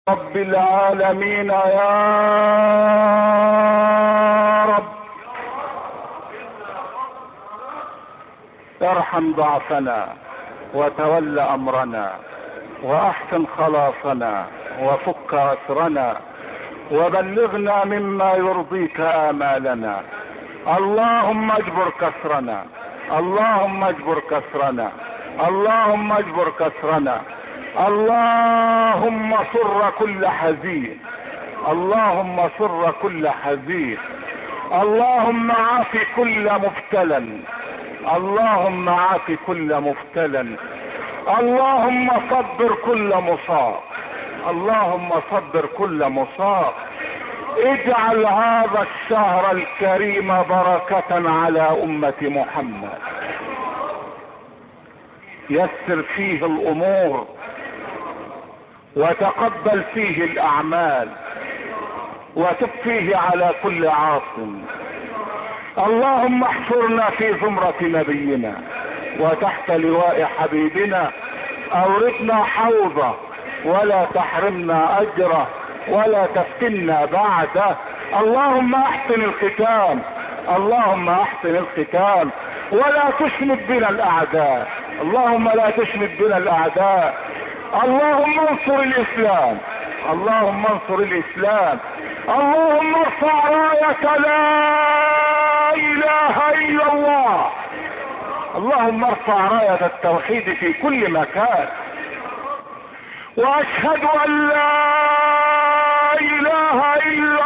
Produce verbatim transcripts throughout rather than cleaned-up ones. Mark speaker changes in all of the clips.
Speaker 1: رب العالمين يا رب، ارحم ضعفنا وتول امرنا واحسن خلاصنا وفك اسرنا وبلغنا مما يرضيك امالنا. اللهم اجبر كسرنا، اللهم اجبر كسرنا، اللهم اجبر كسرنا، اللهم سر كل حزين، اللهم سر كل حزين، اللهم عاف كل مبتلى، اللهم عاف كل مبتلى، اللهم صبر كل مصاب، اللهم صبر كل مصاب. اجعل هذا الشهر الكريم بركة على أمة محمد، يسر فيه الأمور وتقبل فيه الأعمال وتب فيه على كل عاصم. اللهم احشرنا في زمرة نبينا وتحت لواء حبيبنا، اوردنا حوضه ولا تحرمنا اجره ولا تفتنا بعده. اللهم احسن الختام، اللهم احسن الختام ولا تشمت بنا الاعداء، اللهم لا تشمت بنا الاعداء. اللهم انصر الاسلام، اللهم انصر الاسلام، اللهم ارفع راية لا اله الا الله، اللهم ارفع راية التوحيد في كل مكان. واشهد ان لا اله الا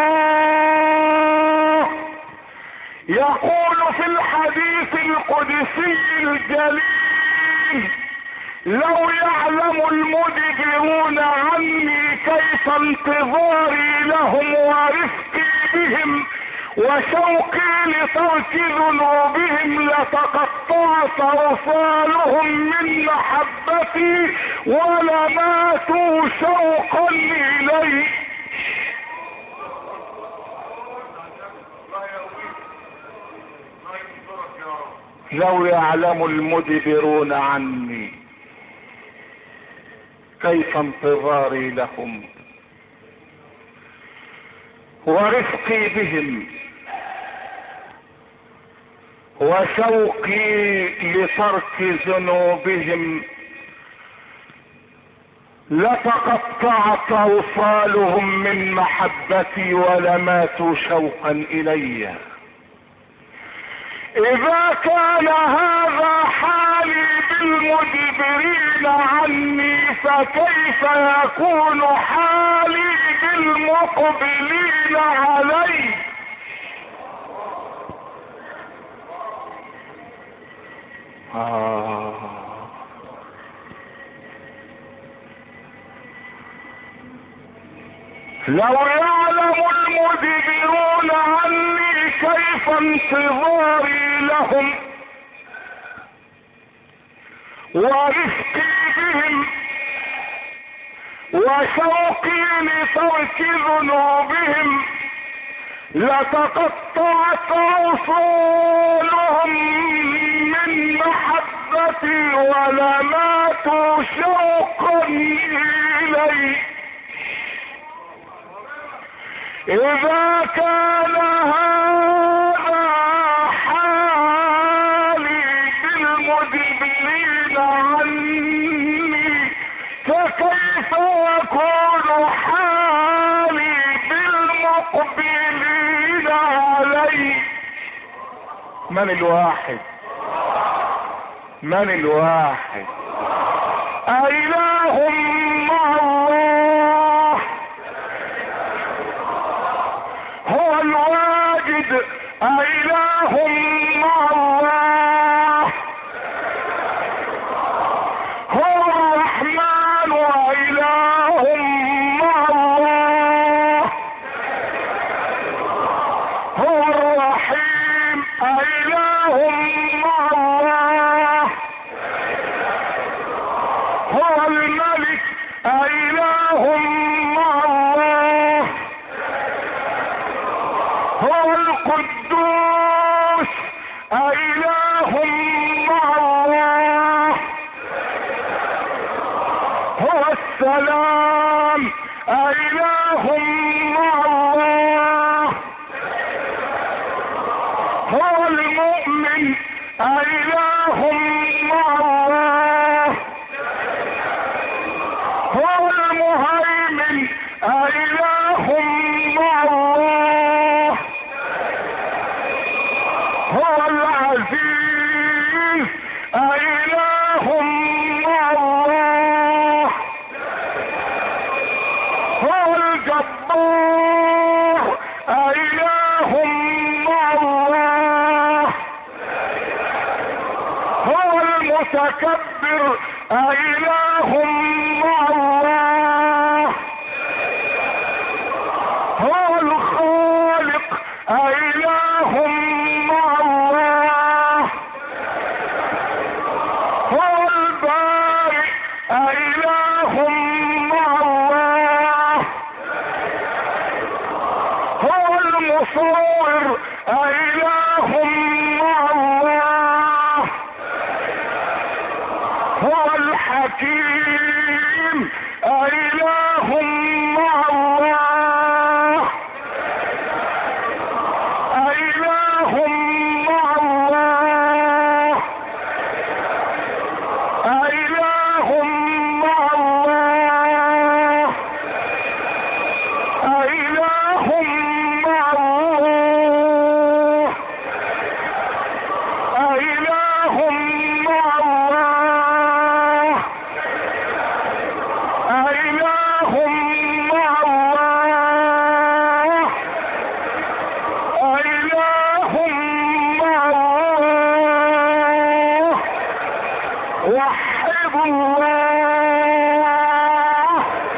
Speaker 1: الله يقول في الحديث القدسي الجليل: لو يعلم المدبرون عني كيف انتظاري لهم ورفقي بهم وشوقي لترك ذنوبهم لتقطعت اوصالهم من محبتي ولماتوا شوقا الي. لو يعلم المدبرون عني كيف انتظاري لهم ورفقي بهم وشوقي لترك ذنوبهم لتقطعت اوصالهم من محبتي ولماتوا شوقا الي. اذا كان هذا حالي بالمدبرين عني فكيف يكون حالي بالمقبلين علي؟ آه. لو يعلم المدبرون عني كيف انتظاري لهم ورفقي بهم وشوقي لترك ذنوبهم لتقطعت اوصالهم من محبتي ولماتوا شوقا الي. اذا كان هذا حالي بالمدبرين عني فكيف يكون حالي بالمقبلين علي؟ من الواحد؟ من الواحد؟ أإله مع الله؟ هو الواجد. أإله مع الله؟ هو الرحمن وإله مع الله؟ هو الرحيم. أإله مع الله؟ هو الملك. أإله مع الله؟ هو القدوس. أإله مع الله؟ هو السلام. أإله مع الله هو المؤمن أإله مع الله هو المهيمن أإله مع الله هو العزيز أإله مع الله هو الجبار أإله مع الله هو المتكبر أإله مع الله هو الخالق أإله مع الله هو البارئ أإله مع الله هو المصور أإله مع الله هو الحكيم أإله مع الله أإله مع الله أإله مع الله أإله مع الله أإله مع الله أإله مع الله أإله مع الله وحد الله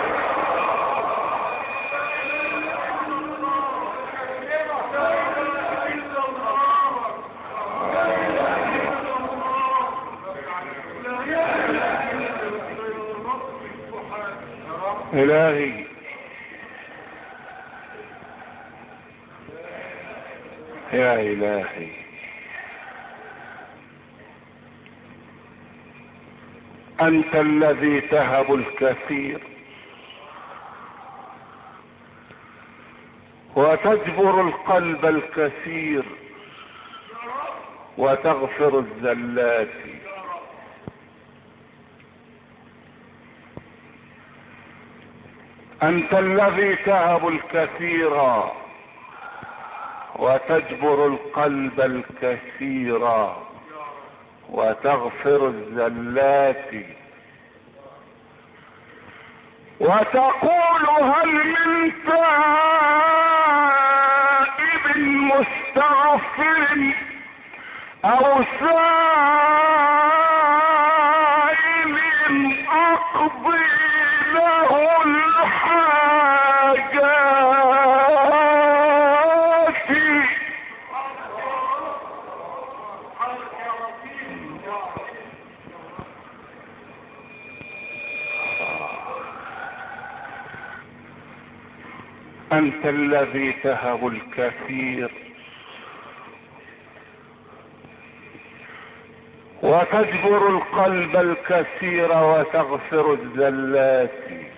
Speaker 1: إلهي يا إلهي أنت الذي تهب الكثير وتجبر القلب الكثير وتغفر الزلات. أنت الذي تهب الكثير وتجبر القلب الكثير وتغفر الزلات وتقول هل من تائب مستغفر أو سائل أقضي له الحاجات. أنت الذي تهب الكثير وتجبر القلب الكثير وتغفر الزلات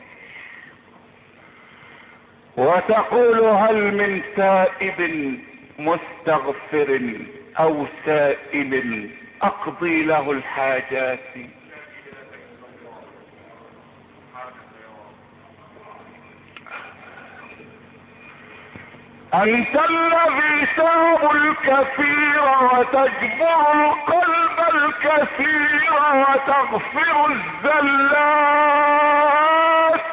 Speaker 1: وتقول هل من تائب مستغفر أو سائل أقضي له الحاجات. أنت الذي تهب الكثير وتجبر القلب الكثير وتغفر الزلات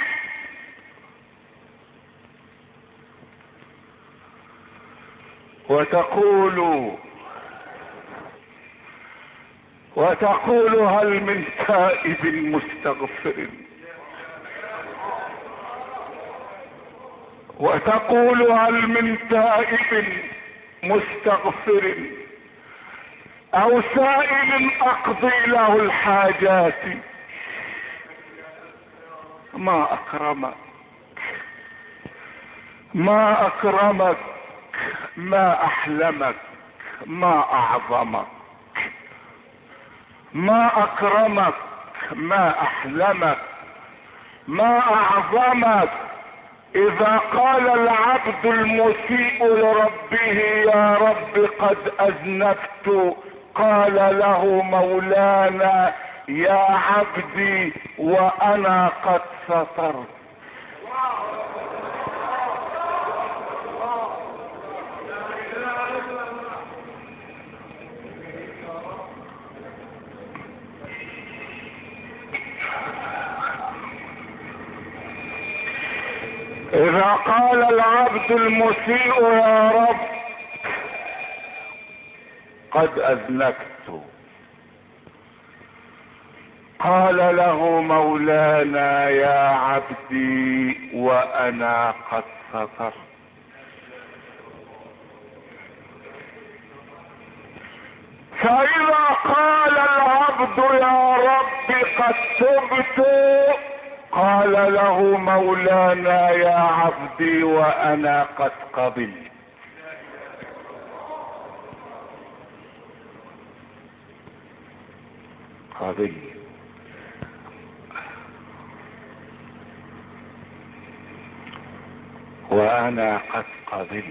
Speaker 1: وتقول وتقول هل من تائب مستغفر وتقول هل من تائب مستغفر أو سائل أقضي له الحاجات. ما أكرمك ما أكرمك ما أحلمك ما أعظمك. ما أكرمك ما أحلمك ما اعظمك. اذا قال العبد المسيء لربه يا رب قد اذنبت، قال له مولانا يا عبدي وانا قد سترت. اذا قال العبد المسيء يا رب قد اذنبت، قال له مولانا يا عبدي وانا قد سترت. فاذا قال العبد يا رب قد تبت، قال له مولانا يا عبدي وانا قد قبلت. قبلت وانا قد قبلت.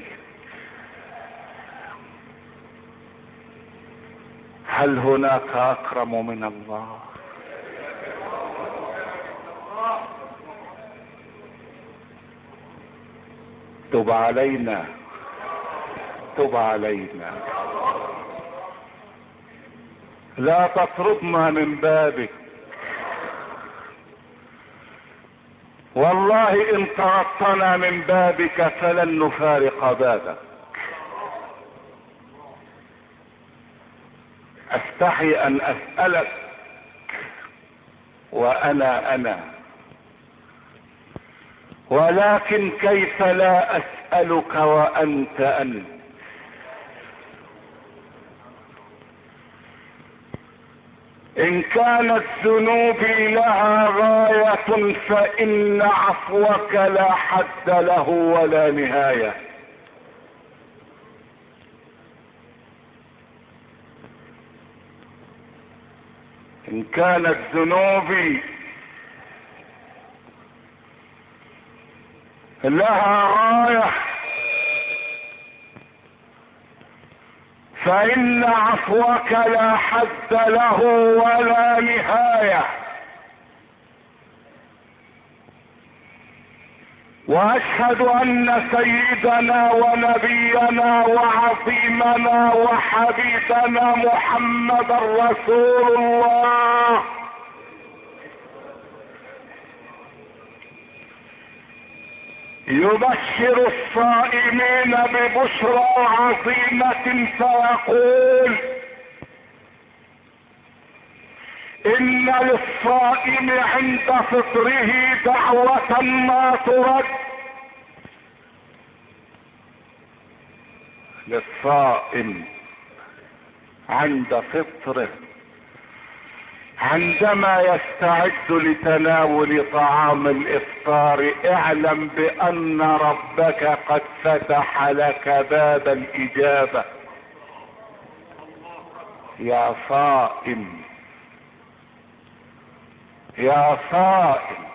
Speaker 1: هل هناك اكرم من الله؟ تب علينا، تب علينا، لا تطردنا من بابك. والله ان طردتنا من بابك فلن نفارق بابك. استحي ان اسألك وانا انا، ولكن كيف لا اسألك وانت انت؟ ان كانت ذنوبي لها غاية فان عفوك لا حد له ولا نهاية. ان كانت ذنوبي لها غاية فإن عفوك لا حد له ولا نهاية. واشهد ان سيدنا ونبينا وعظيمنا وحبيبنا محمد رسول الله يبشر الصائمين ببشرى عظيمة فيقول ان للصائم عند فطره دعوة ما ترد. للصائم عند فطره عندما يستعد لتناول طعام الافطار اعلم بان ربك قد فتح لك باب الاجابة. يا صائم، يا صائم.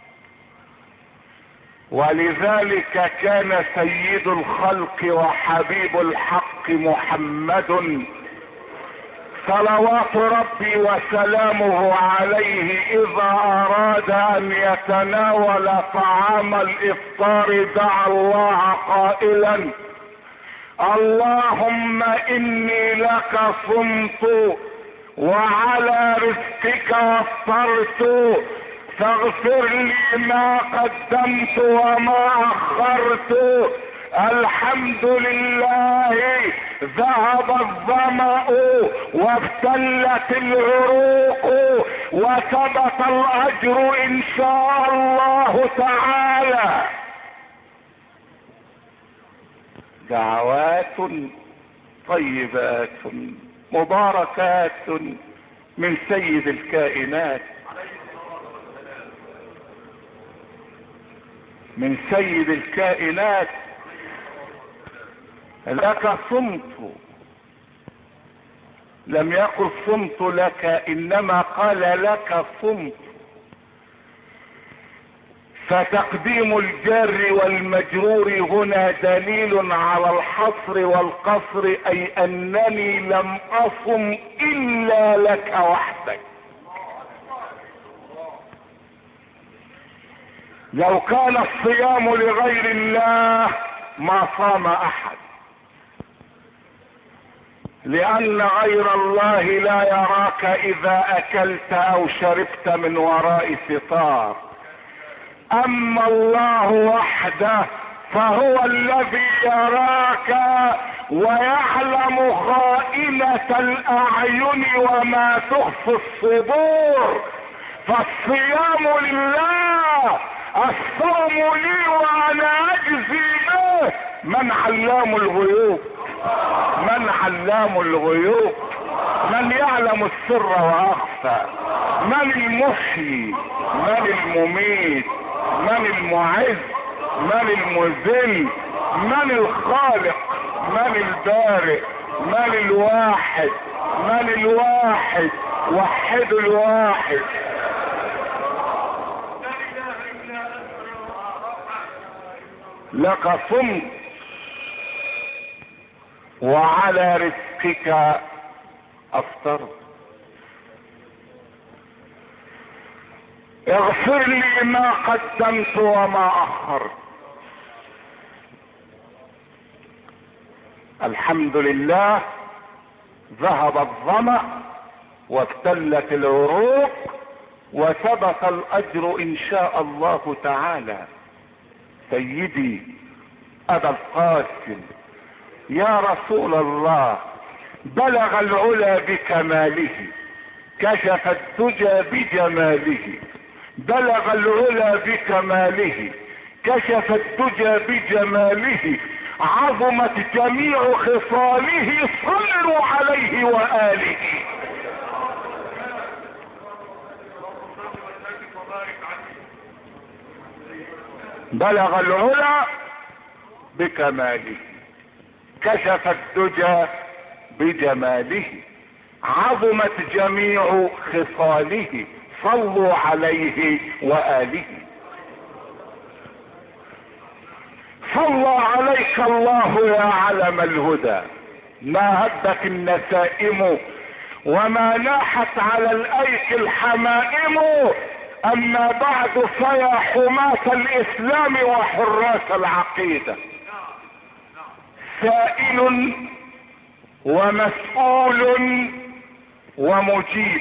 Speaker 1: ولذلك كان سيد الخلق وحبيب الحق محمد صلوات ربي وسلامه عليه اذا اراد ان يتناول طعام الافطار دعا الله قائلا اللهم اني لك صمت وعلى رزقك افطرت فاغفر لي ما قدمت وما اخرت. الحمد لله ذهب الظمأ وابتلت العروق وثبت الاجر ان شاء الله تعالى. دعوات طيبات مباركات من سيد الكائنات، من سيد الكائنات. لك صمت، لم يقل صمت لك انما قال لك صمت. فتقديم الجار والمجرور هنا دليل على الحصر والقصر، اي انني لم اصم الا لك وحدك. لو كان الصيام لغير الله ما صام احد، لان غير الله لا يراك اذا اكلت او شربت من وراء ستار. اما الله وحده فهو الذي يراك ويعلم خائنة الاعين وما تخفي الصدور. فالصيام لله، الصوم لي وانا اجزي به. من علام الغيوب؟ من علام الغيوب؟ من يعلم السر واخفى؟ من المحيي؟ من المميت؟ من المعز؟ من المذل؟ من الخالق؟ من البارئ؟ من الواحد؟ من الواحد؟ وحد الواحد. لك صمت وعلى رزقك افطرت. اغفر لي ما قدمت وما اخرت. الحمد لله ذهب الظمأ وابتلت العروق وثبت الاجر ان شاء الله تعالى. سيدي ابا القاسم يا رسول الله، بلغ العلا بكماله، كشف الدجى بجماله. بلغ العلا بكماله، كشف الدجى بجماله، عظمت جميع خصاله، صلوا عليه وآله. بلغ العلا بكماله، كشف الدجى بجماله، عظمت جميع خصاله، صلوا عليه وآله. صلى عليك الله يا علم الهدى، ما هدت النسائم وما ناحت على الايك الحمائم. اما بعد فيا حماة الاسلام وحراس العقيدة، سائل ومسؤول ومجيب.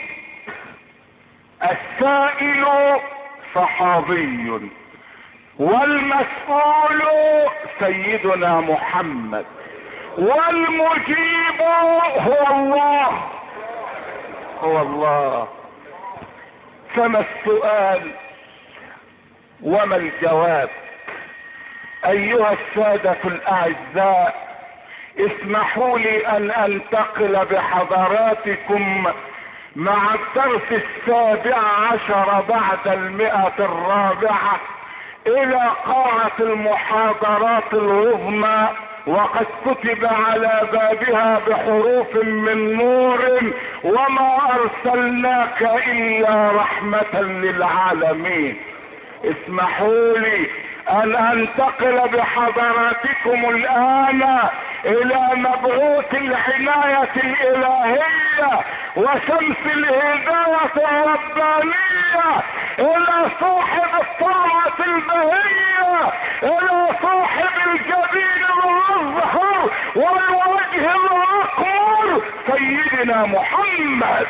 Speaker 1: السائل صحابي والمسؤول سيدنا محمد والمجيب هو الله، هو الله. فما السؤال وما الجواب؟ ايها السادة الاعزاء، اسمحوا لي ان انتقل بحضراتكم مع الدرس السابع عشر بعد المئة الرابعة الى قاعة المحاضرات العظمى، وقد كتب على بابها بحروف من نور: وما ارسلناك الا رحمة للعالمين. اسمحوا لي ان انتقل بحضراتكم الان الى مبعوث العناية الالهية وشمس الهداية الربانية، الى صاحب الطاعة البهية، الى صاحب الجبين المظهر والوجه الاقمر، سيدنا محمد.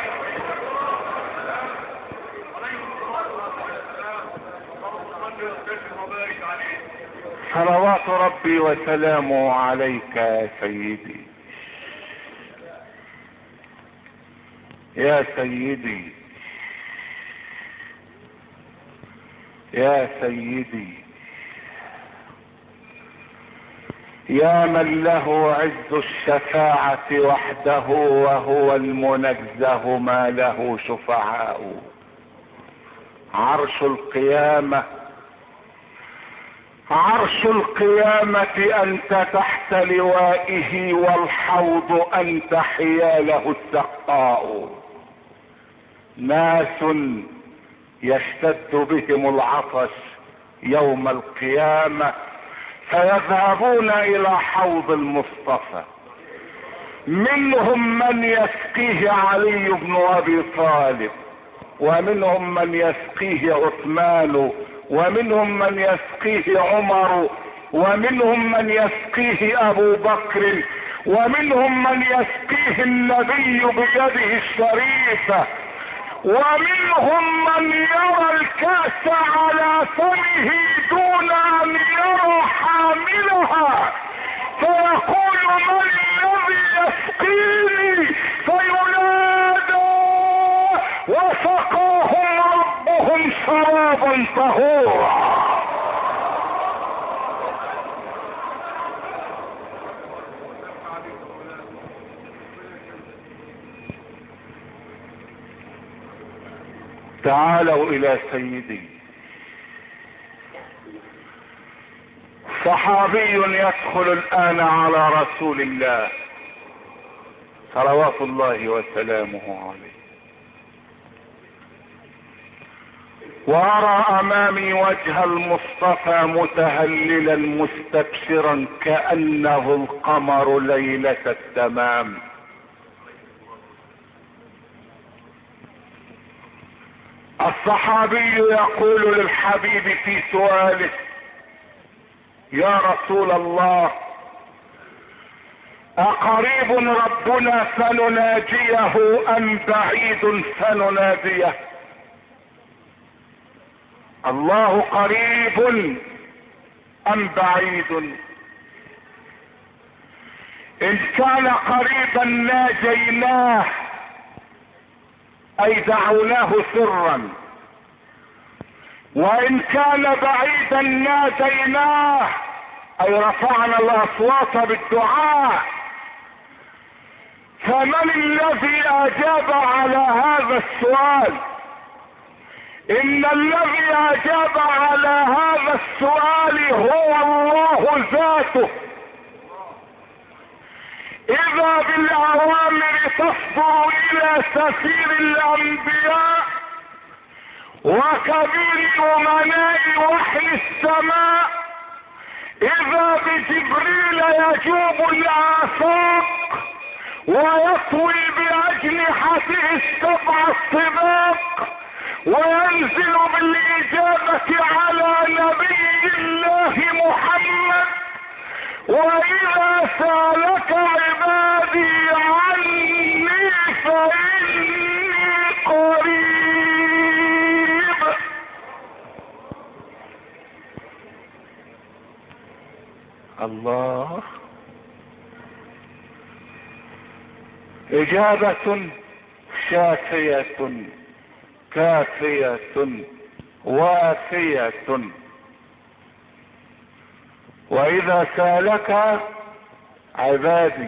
Speaker 1: صلوات ربي وسلامه عليك يا سيدي، يا سيدي، يا سيدي، يا من له عز الشفاعة وحده وهو المنزه ما له شفعاء. عرش القيامة، عرش القيامة أنت تحت لوائه، والحوض أنت حياله السقاء. ناس يشتد بهم العطش يوم القيامة فيذهبون الى حوض المصطفى، منهم من يسقيه علي بن ابي طالب، ومنهم من يسقيه عثمان، ومنهم من يسقيه عمر، ومنهم من يسقيه ابو بكر، ومنهم من يسقيه النبي بيده الشريفة، ومنهم من يرى الكأس على فمه دون ان يرى حاملها، فيقول من الذي يسقيني؟ فينادى وسقاهم ربهم شرابا طهورا. تعالوا الى سيدي. صحابي يدخل الان على رسول الله صلوات الله وسلامه عليه، وارى امامي وجه المصطفى متهللا مستبشرا كأنه القمر ليلة التمام. الصحابي يقول للحبيب في سؤاله: يا رسول الله، اقريب ربنا فنناجيه ام بعيد فنناديه؟ الله قريب ام بعيد؟ ان كان قريبا ناجيناه اي دعوناه سرا، وان كان بعيدا ناديناه اي رفعنا الاصوات بالدعاء. فمن الذي اجاب على هذا السؤال؟ ان الذي اجاب على هذا السؤال هو الله ذاته. اذا بالاوامر تصدر الى سفير الانبياء وكبير امناء وحي السماء، اذا بجبريل يجوب الافاق ويطوي باجنحته السبع الطباق وينزل بالاجابة على نبي الله محمد. واذا سالك عبادي عني فاني قريب. الله، اجابة شافية كافية وافية. واذا سالك عبادي،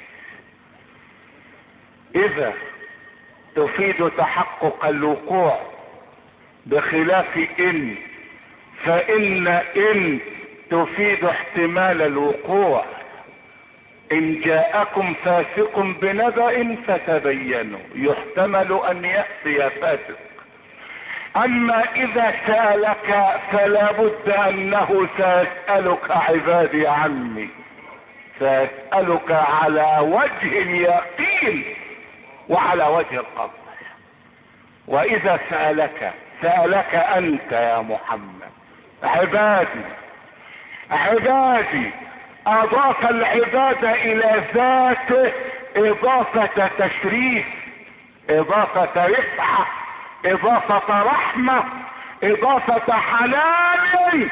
Speaker 1: اذا تفيد تحقق الوقوع بخلاف ان، فان ان تفيد احتمال الوقوع. ان جاءكم فاسق بنبأ فتبينوا، يحتمل ان يأتي فاسق. اما اذا سألك فلا بد انه سيسألك عبادي عني، سيسألك على وجه اليقين وعلى وجه القصد. واذا سألك سألك انت يا محمد عبادي عبادي، اضاف العبادة الى ذاته اضافة تشريف، اضافة رفعة، اضافة رحمة، اضافة حنان.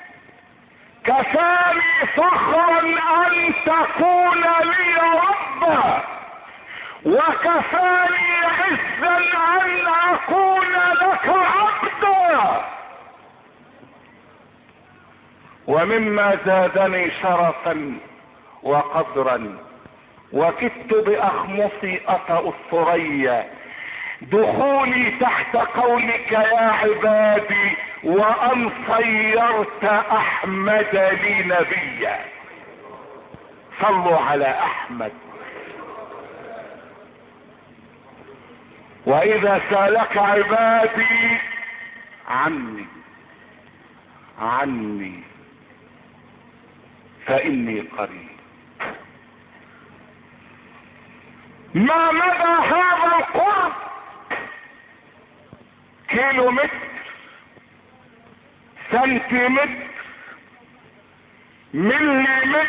Speaker 1: كفاني فخرا ان تكون لي ربا، وكفاني عزا ان اكون لك عبدا. ومما زادني شرفا وقدرا وكدت باخمصي اطأ الثريا دخولي تحت قولك يا عبادي، وان صيرت احمد لي نبيا. صلوا على احمد. واذا سالك عبادي عني، عني فإني قريب. ما مدى هذا القرب؟ كيلو متر، سنتيمتر، ملي متر،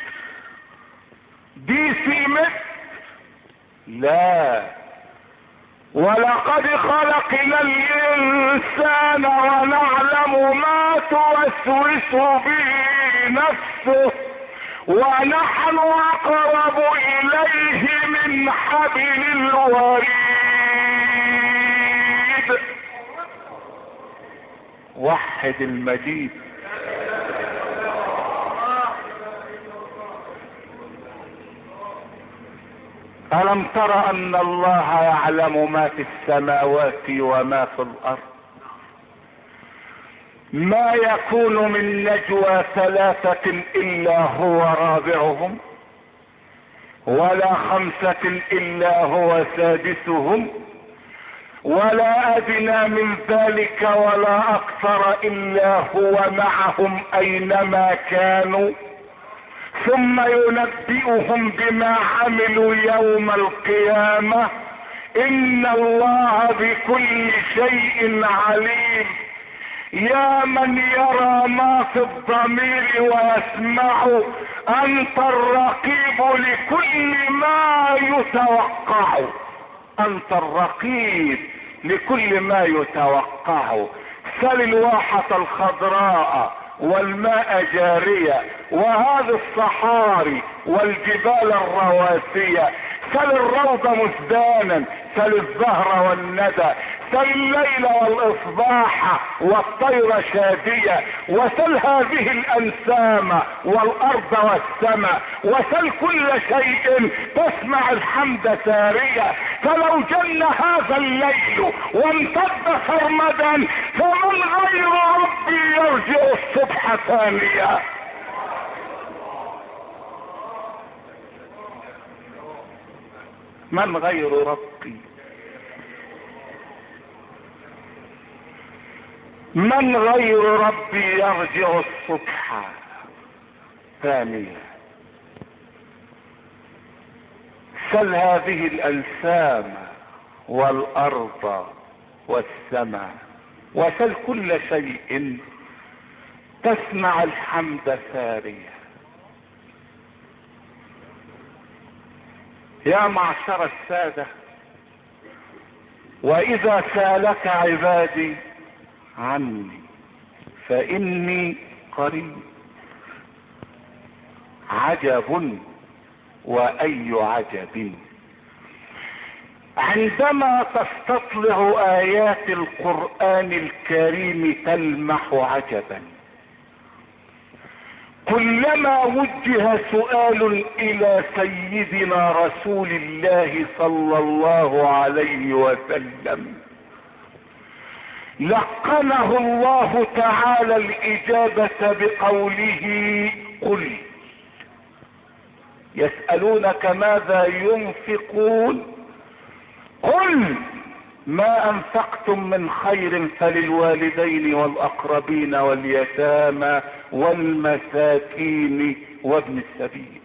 Speaker 1: ديسي متر؟ لا. ولقد خلقنا الإنسان ونعلم ما توسوس به نفسه ونحن أقرب إليه من حبل الوريد. وحد المجيد. ألم تر أن الله يعلم ما في السماوات وما في الأرض؟ ما يكون من نجوى ثلاثة إلا هو رابعهم ولا خمسة إلا هو سادسهم ولا أدنى من ذلك ولا أكثر إلا هو معهم أينما كانوا ثم ينبئهم بما عملوا يوم القيامة. إن الله بكل شيء عليم. يا من يرى ما في الضمير ويسمع، أنت الرقيب لكل ما يتوقع. أنت الرقيب لكل ما يتوقع. سل الواحة الخضراء والماء جارية وهذه الصحاري والجبال الرواسية. سل الروض مزدانا، سل الزهر والندى، سل الليل والاصباح والطير شادية، وسل هذه الانسام والارض والسماء، وسل كل شيء تسمع الحمد سارية. فلو جن هذا الليل وامتد سرمدا فمن غير ربي يرجع الصبح ثانية. من غير ربي؟ من غير ربي يرجع الصبح ثانية. سل هذه الأنسام والأرض والسماء، وسل كل شيء تسمع الحمد سارية. يا معشر السادة، وإذا سالك عبادي عني فإني قريب. عجب وأي عجب. عندما تستطلع آيات القرآن الكريم تلمح عجبا. كلما وجه سؤال إلى سيدنا رسول الله صلى الله عليه وسلم لقنه الله تعالى الإجابة بقوله قل. يسألونك ماذا ينفقون قل ما أنفقتم من خير فللوالدين والأقربين واليتامى والمساكين وابن السبيل.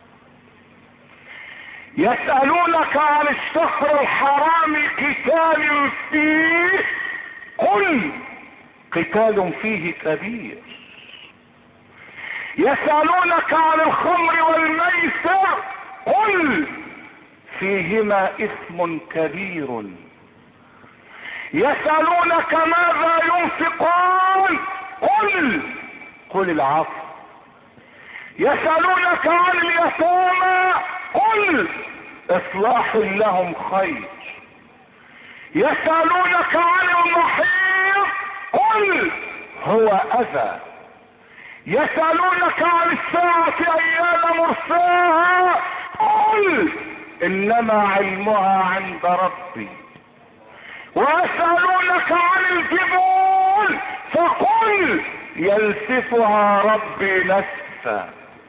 Speaker 1: يسألونك عن الشهر الحرام قتال فيه قل قتال فيه كبير. يسألونك عن الخمر والميسر قل فيهما إثم كبير. يسألونك ماذا ينفقون قل قل العفو. يسألونك عن اليتامى قل إصلاح لهم خير. يسألونك عن المحيط قل هو أذى. يسألونك عن الساعة أيان مرساها قل إنما علمها عند ربي. ويسألونك عن الجبال فقل ينسفها ربي نسفا.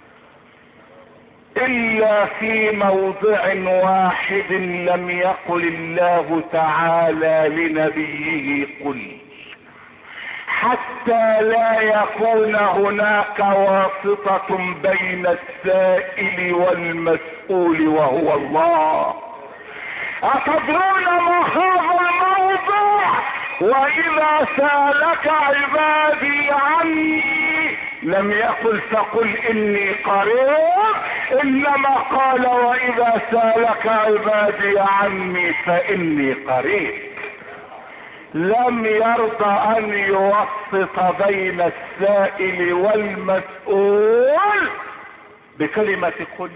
Speaker 1: إلا في موضع واحد لم يقل الله تعالى لنبيه قل. حتى لا يكون هناك واسطة بين السائل والمسؤول وهو الله. أتدرون ما هذا الموضوع؟ وإذا سألك عبادي عني لم يقل فقل إني قريب، إنما قال وإذا سألك عبادي عني فإني قريب. لم يرضى أن يوسط بين السائل والمسؤول بكلمة قل.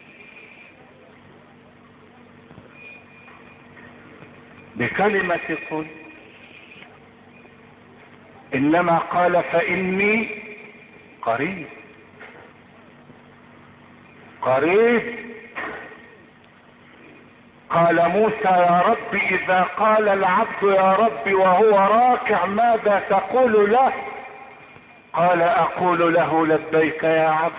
Speaker 1: بكلمة قل، انما قال فاني قريب. قريب. قال موسى يا رب اذا قال العبد يا رب وهو راكع ماذا تقول له؟ قال اقول له لبيك يا عبد.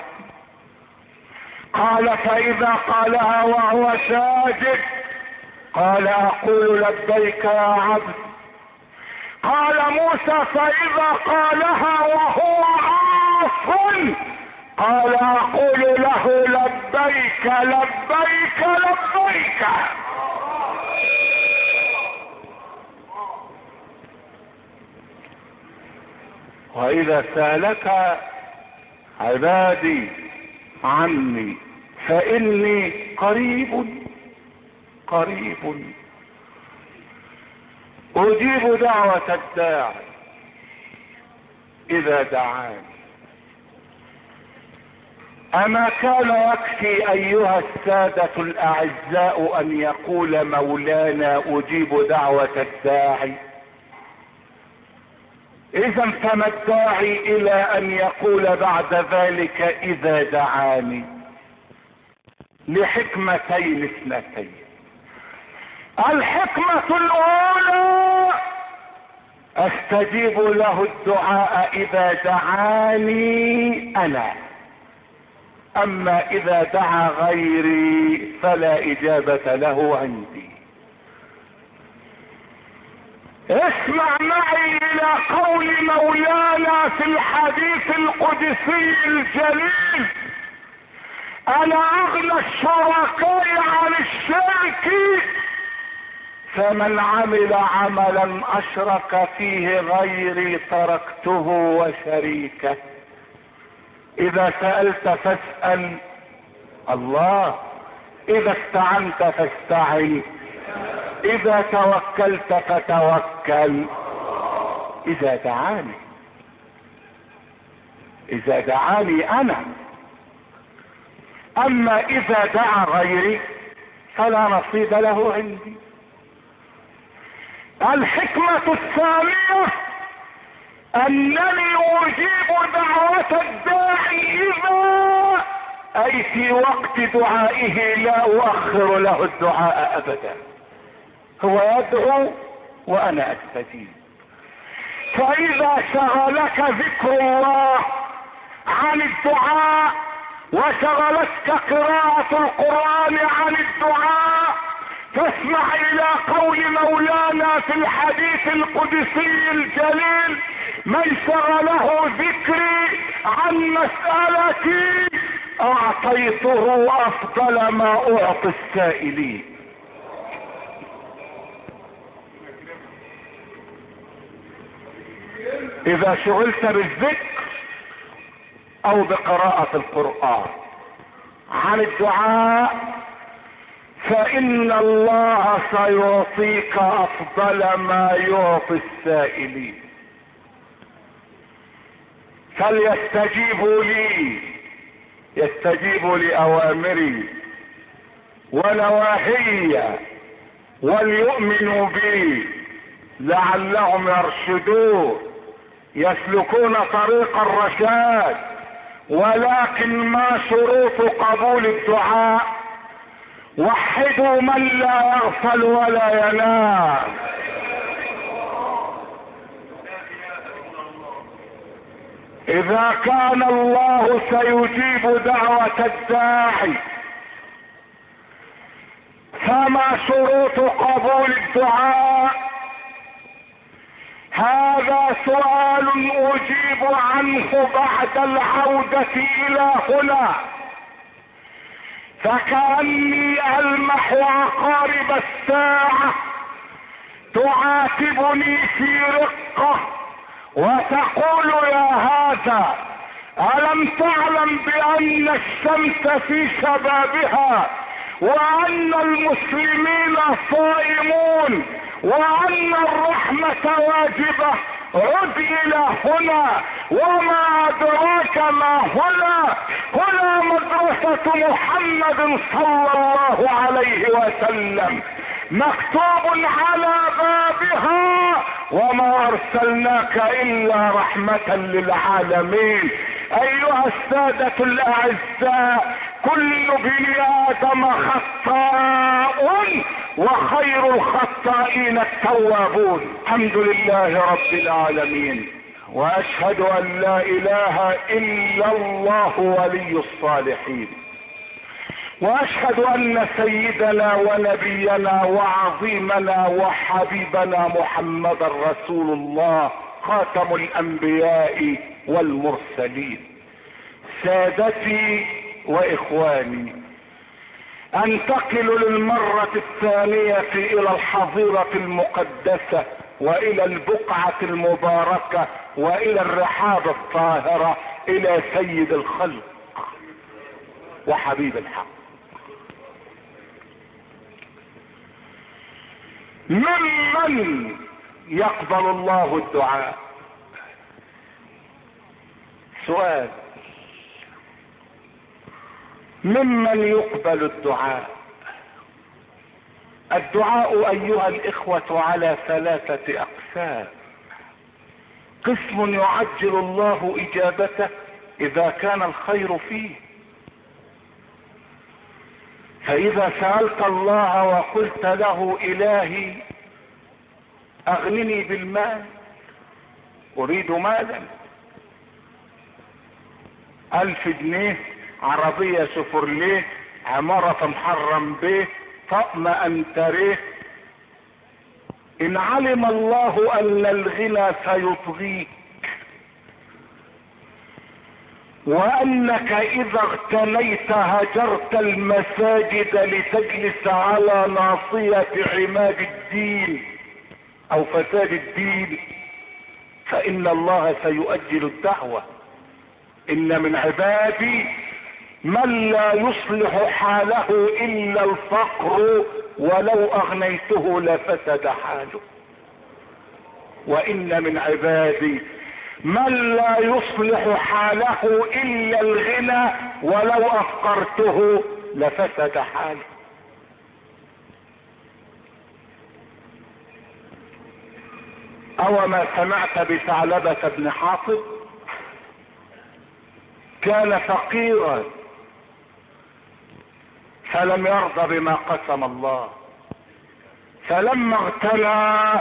Speaker 1: قال فاذا قالها وهو ساجد؟ قال اقول لبيك يا عبد. قال موسى فاذا قالها وهو عاص؟ قال اقول له لبيك لبيك لبيك. واذا سألك عبادي عني فاني قريب قريب اجيب دعوة الداعي اذا دعاني. اما كان يكفي ايها السادة الاعزاء ان يقول مولانا اجيب دعوة الداعي؟ اذا فما الداعي الى ان يقول بعد ذلك اذا دعاني؟ لحكمتين اثنتين. الحكمة الاولى استجيب له الدعاء اذا دعاني انا، اما اذا دعا غيري فلا اجابة له عندي. اسمع معي الى قول مولانا في الحديث القدسي الجليل: انا اغنى الشركاء عن الشرك، فمن عمل عملا اشرك فيه غيري تركته وشريكه. اذا سألت فاسأل الله، اذا استعنت فاستعن، اذا توكلت فتوكل. اذا دعاني اذا دعاني انا، اما اذا دعا غيري فلا نصيب له عندي. الحكمة الثانية انني اجيب دعوة الداعي اذا اي في وقت دعائه، لا اؤخر له الدعاء ابدا. هو يدعو وانا استجيب. فاذا شغلك ذكر الله عن الدعاء وشغلتك قراءة القرآن عن الدعاء، فاسمع الى قول مولانا في الحديث القدسي الجليل: من شغله ذكري عن مسألتي اعطيته افضل ما اعطي السائلين. اذا شغلت بالذكر او بقراءة القرآن عن الدعاء فان الله سيعطيك افضل ما يعطي السائلين. فليستجيبوا لي، يستجيبوا لاوامري ونواهي وليؤمنوا بي لعلهم يرشدون يسلكون طريق الرشاد. ولكن ما شروط قبول الدعاء؟ وحدوا من لا يغفل ولا ينام. اذا كان الله سيجيب دعوة الداعي فما شروط قبول الدعاء؟ هذا سؤال اجيب عنه بعد العودة الى هنا، فكأني المح عقارب الساعة تعاتبني في رقة وتقول يا هذا ألم تعلم بأن الشمس في شبابها وأن المسلمين صائمون وأن الرحمة واجبة؟ عد إلى هنا، وما أدراك ما هنا؟ هنا مدرسة محمد صلى الله عليه وسلم، مكتوب على بابها وما أرسلناك إلا رحمة للعالمين. أيها السادة الأعزاء، كل ابن آدم خطاء وخير الخطائين التوابون. الحمد لله رب العالمين، وأشهد أن لا إله إلا الله ولي الصالحين، وأشهد أن سيدنا ونبينا وعظيمنا وحبيبنا محمد رسول الله خاتم الأنبياء والمرسلين. سادتي وإخواني، أنتقل للمرة الثانية إلى الحظيرة المقدسة وإلى البقعة المباركة وإلى الرحاب الطاهرة، إلى سيد الخلق وحبيب الحق. ممن يقبل الله الدعاء؟ سؤال، ممن يقبل الدعاء؟ الدعاء ايها الاخوة على ثلاثة اقسام. قسم يعجل الله اجابته اذا كان الخير فيه، فاذا سألت الله وقلت له الهي اغنني بالمال، اريد مالا، الف جنيه، عربية شفرليه، عمارة محرم به، طقم انتريه، ان علم الله ان الغنى سيطغيك وانك اذا اغتنيت هجرت المساجد لتجلس على ناصية عماد الدين او فساد الدين، فان الله سيؤجل الدعوة. ان من عبادي من لا يصلح حاله الا الفقر ولو اغنيته لفسد حاله، وان من عبادي من لا يصلح حاله الا الغنى ولو افقرته لفسد حاله. او ما سمعت بثعلبة بن حاطب؟ كان فقيرا فلم يرضى بما قسم الله، فلما اغتنى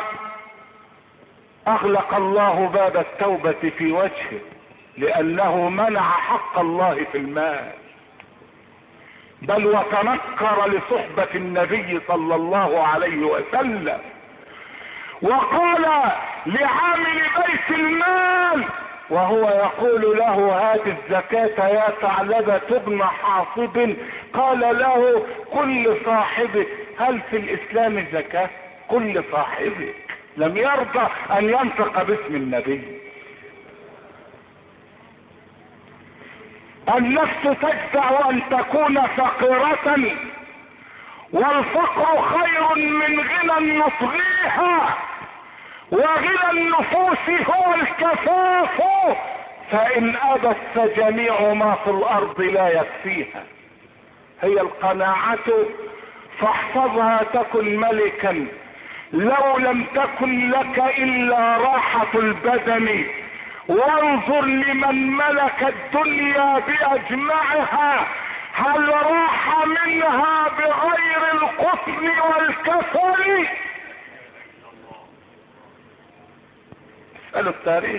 Speaker 1: اغلق الله باب التوبة في وجهه لانه منع حق الله في المال، بل وتنكر لصحبة النبي صلى الله عليه وسلم، وقال لعامل بيت المال وهو يقول له هات الزكاة يا ثعلبة ابن حاطب، قال له قل لصاحبك هل في الاسلام زكاة؟ قل لصاحبك. لم يرضى ان ينطق باسم النبي. النفس تجزع ان تكون فقيرة، والفقر خير من غنى يطغيها، وغنى النفوس هو الكفاف، فان ابت فجميع ما في الارض لا يكفيها. هي القناعة فاحفظها تكن ملكا، لو لم تكن لك الا راحة البدن، وانظر لمن ملك الدنيا باجمعها هل راح منها بغير القطن والكسل؟ اسألوا التاريخ،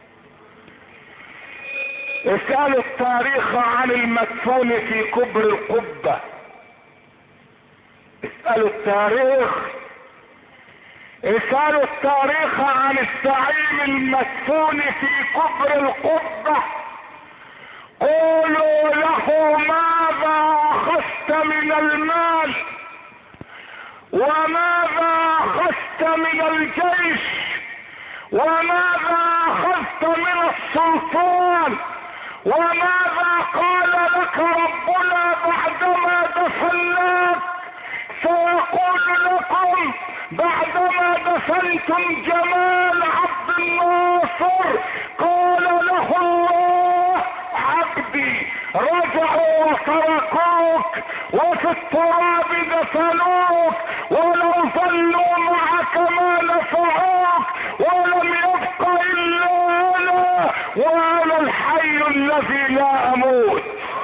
Speaker 1: اسألوا التاريخ عن المدفون في كبر القبة، اسألوا التاريخ اسألوا التاريخ عن الزعيم المدفون في قبر القبة، قولوا له ماذا اخذت من المال وماذا اخذت من الجيش وماذا اخذت من السلطان وماذا قال لك ربنا بعدما دفناك؟ سيقول لكم بعدما دفنتم جمال عبد الناصر قال له الله عبدي رجعوا وتركوك وفي التراب دفنوك ولو ظلوا معك ما نفعوك ولم يبق الا انا وانا الحي الذي لا اموت.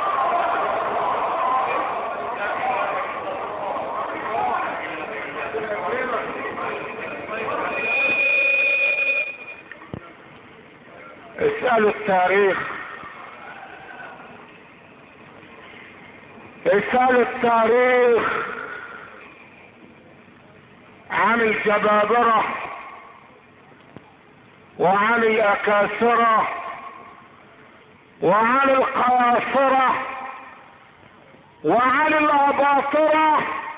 Speaker 1: اسألوا التاريخ اسألوا التاريخ عن الجبابرة وعن الأكاسرة وعن القاصرة وعن الأباطرة.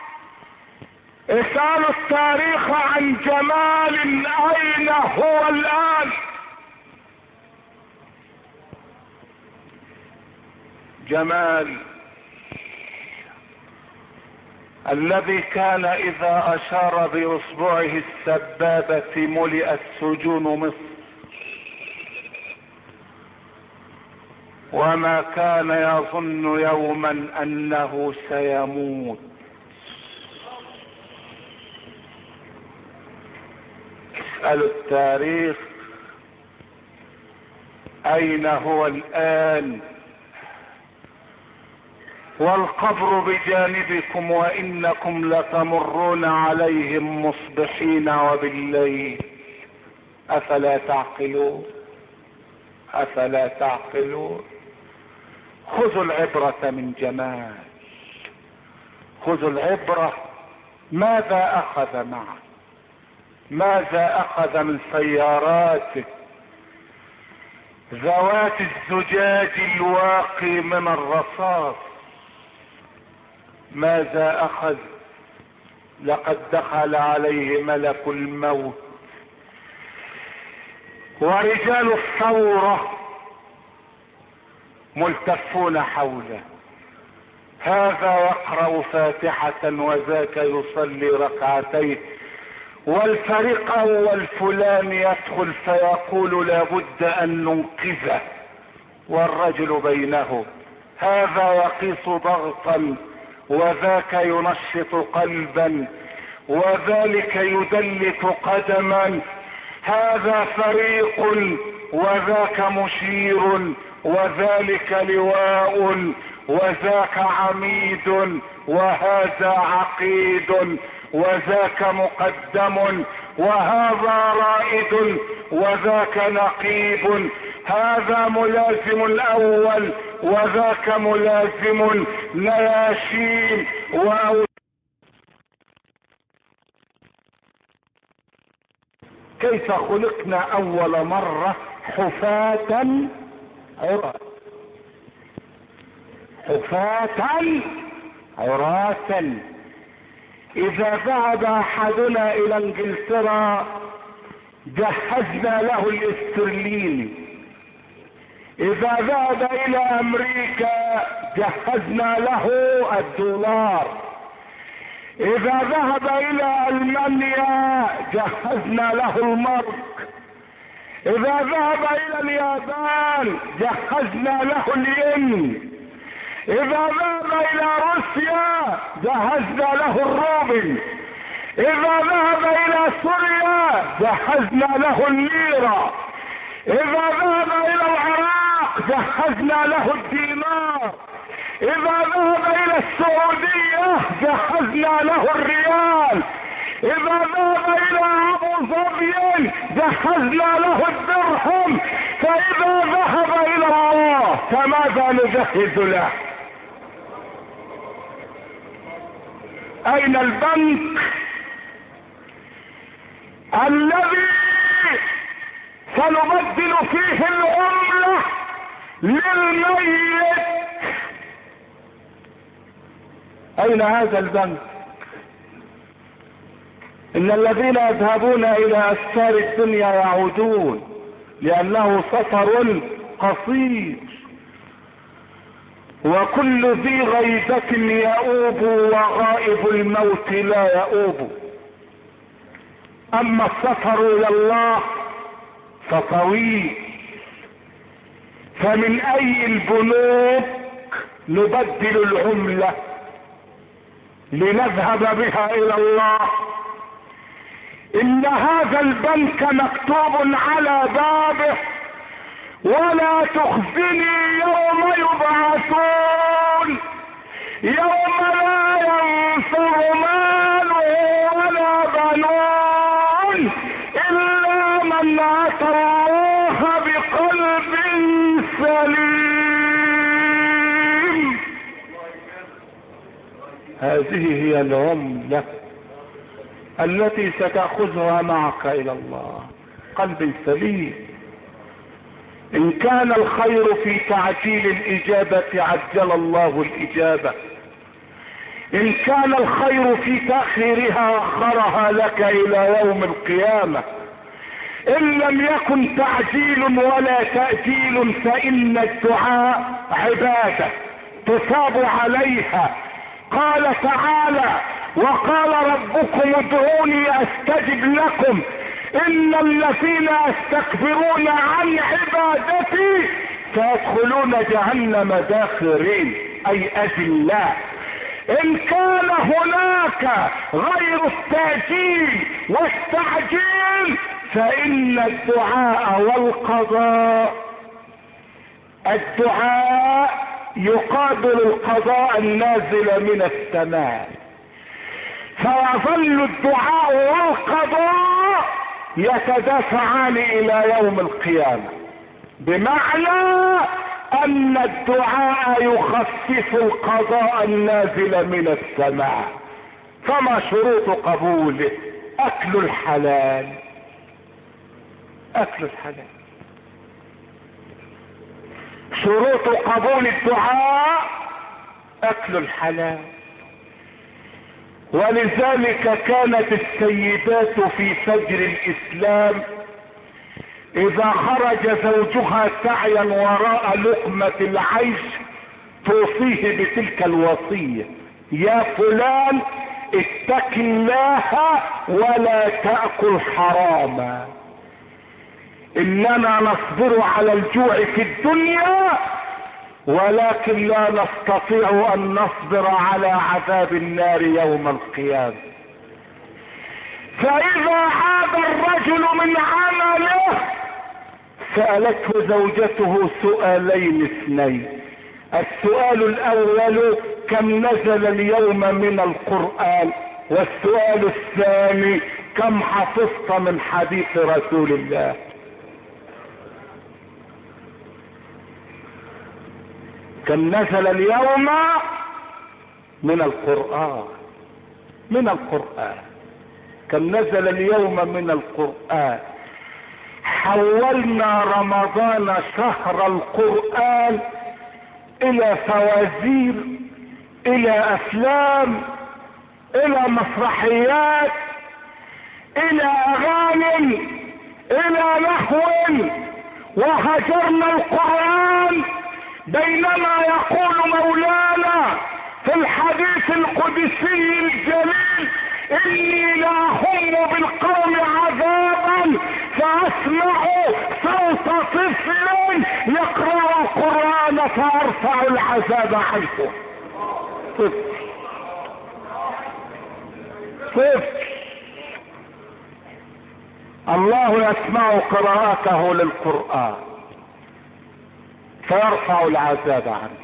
Speaker 1: اسألوا التاريخ عن جمال أين هو الآن. جمال الذي كان اذا اشار باصبعه السبابة ملئت سجون مصر، وما كان يظن يوما انه سيموت. اسألوا التاريخ اين هو الان، والقبر بجانبكم وانكم لتمرون عليهم مصبحين وبالليل. افلا تعقلون افلا تعقلون. خذوا العبرة من جمال، خذوا العبرة. ماذا اخذ معه؟ ماذا اخذ من سياراته ذوات الزجاج الواقي من الرصاص؟ ماذا اخذ؟ لقد دخل عليه ملك الموت ورجال الثورة ملتفون حوله، هذا يقرأ فاتحة وذاك يصلي ركعتين، والفريق اول فلان يدخل فيقول لابد ان ننقذه، والرجل بينه، هذا يقيس ضغطا وذاك ينشط قلبا وذلك يدلك قدما، هذا فريق وذاك مشير وذلك لواء وذاك عميد وهذا عقيد وذاك مقدم وهذا رائد وذاك نقيب، هذا ملازم الاول وذاك ملازم نياشين وأو. كيف خلقنا اول مرة حفاة عراة، حفاة عراة. اذا ذهب احدنا الى انجلترا جهزنا له الاسترليني، اذا ذهب الى امريكا جهزنا له الدولار، اذا ذهب الى المانيا جهزنا له المارك، اذا ذهب الى اليابان جهزنا له الين، اذا ذهب الى روسيا جهزنا له الروبل، اذا ذهب الى سوريا جهزنا له الليرة، اذا ذهب الى العراق جهزنا له الدينار، اذا ذهب الى السعودية جهزنا له الريال، اذا ذهب الى ابو ظبي جهزنا له الدرهم، فاذا ذهب الى الله فماذا نجهز له؟ اين البنك؟ الذي سنبدل فيه العملة للميت. اين هذا البنك؟ ان الذين يذهبون الى اسفار الدنيا يعودون، لانه سفر قصير، وكل ذي غيبة يؤوب وغائب الموت لا يؤوب. اما السفر الى الله فطويل. فمن اي البنوك نبدل العملة لنذهب بها الى الله؟ ان هذا البنك مكتوب على بابه: ولا تخزني يوم يبعثون، يوم لا ينفع مال ولا بنون الا من اتى الله بقلب سليم. هذه هي العملة التي ستأخذها معك الى الله، قلب سليم. ان كان الخير في تعجيل الاجابة عجل الله الاجابة، ان كان الخير في تأخيرها اخرها لك الى يوم القيامة. ان لم يكن تعجيل ولا تأجيل فان الدعاء عبادة تصاب عليها. قال تعالى: وقال ربكم ادعوني استجب لكم ان الذين يستكبرون عن عبادتي سيدخلون جهنم داخرين، اي اذلاء. ان كان هناك غير التأجيل والتعجيل فان الدعاء والقضاء، الدعاء يقابل القضاء النازل من السماء، فيظل الدعاء والقضاء يتدافعان الى يوم القيامة، بمعنى ان الدعاء يخفف القضاء النازل من السماء. فما شروط قبوله؟ اكل الحلال، اكل الحلال. شروط قبول الدعاء اكل الحلال. ولذلك كانت السيدات في فجر الاسلام اذا خرج زوجها سعيا وراء لقمة العيش توصيه بتلك الوصية: يا فلان اتق الله ولا تأكل حراما، اننا نصبر على الجوع في الدنيا ولكن لا نستطيع ان نصبر على عذاب النار يوم القيامة. فاذا عاد الرجل من عمله سألته زوجته سؤالين اثنين: السؤال الاول كم نزل اليوم من القرآن، والسؤال الثاني كم حفظت من حديث رسول الله. كم نزل اليوم من القرآن، من القرآن كم نزل اليوم من القرآن. حولنا رمضان شهر القرآن الى فوازير، الى افلام، الى مسرحيات، الى اغاني، الى لهو، وهجرنا القرآن. بينما يقول مولانا في الحديث القدسي الجليل: اني لاهم بالقوم عذابا فاسمع صوت طفل يقرأ القرآن فارفع العذاب عنه. طفل طفل الله يسمع قراءته للقرآن فيرفع العذاب عنه.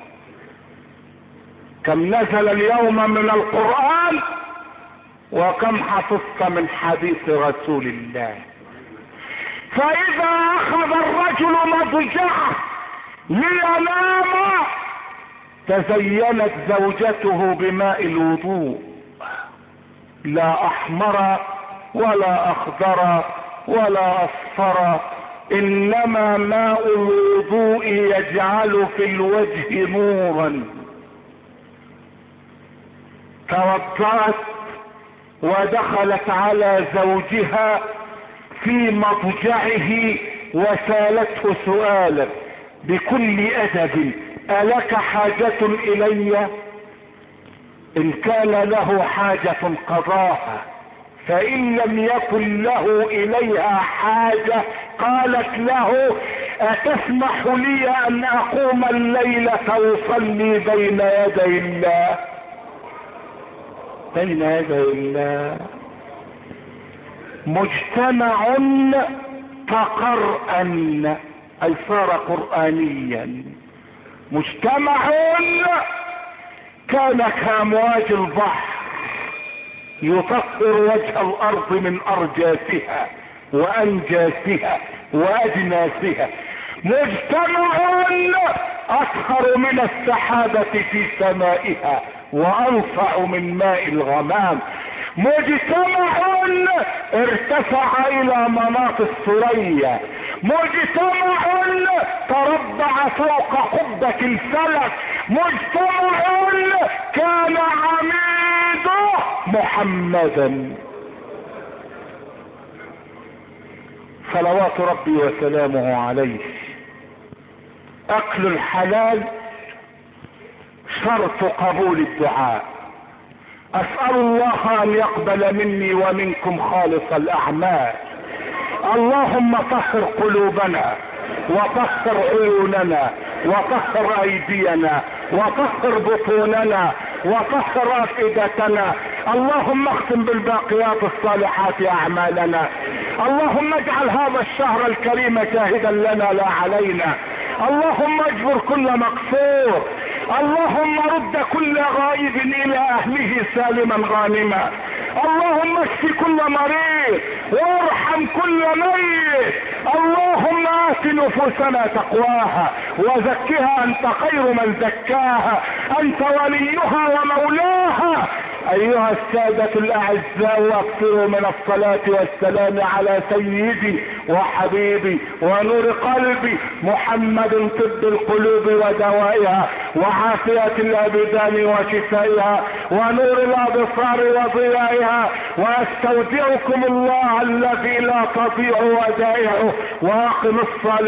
Speaker 1: كم نزل اليوم من القرآن وكم حفظت من حديث رسول الله. فاذا اخذ الرجل مضجعه لينام تزينت زوجته بماء الوضوء، لا احمر ولا اخضر ولا اصفر، انما ماء الوضوء يجعل في الوجه نورا. توضأت ودخلت على زوجها في مضجعه وسالته سؤالا بكل ادب: الك حاجة الي؟ ان كان له حاجة قضاها، فان لم يكن له اليها حاجة قالت له: اتسمح لي ان اقوم الليلة واصلي بين يدي الله؟ بين يدي الله. مجتمع تقرأن اي صار قرآنيا. مجتمع كان كامواج البحر يطهر وجه الارض من ارجاسها وانجاسها واجناسها. مجتمع اطهر من السحابة في سمائها وانفع من ماء الغمام. مجتمع ارتفع الى مناط الثريا. مجتمع تربع فوق قبة الفلك. مجتمع كان عميده محمدا صلوات ربي وسلامه عليه. اكل الحلال شرط قبول الدعاء. اسأل الله ان يقبل مني ومنكم خالص الاعمال. اللهم طهر قلوبنا وطهر عيوننا وطهر ايدينا وطهر بطوننا وطهر افئدتنا. اللهم اختم بالباقيات الصالحات اعمالنا. اللهم اجعل هذا الشهر الكريم شاهدا لنا لا علينا. اللهم اجبر كل مقصور. اللهم رد كل غائب الى اهله سالما غانما. اللهم اشف كل مريض وارحم كل ميت. اللهم آت نفوسنا تقواها وزكها انت خير من زكاها، انت وليها ومولاها. ايها السادة الاعزاء، اكثروا من الصلاة والسلام على سيدي وحبيبي ونور قلبي محمد، طب القلوب ودوائها وعافية الابدان وشفائها ونور الابصار وضيائها. واستودعكم الله الذي لا تضيع ودائعه، واقم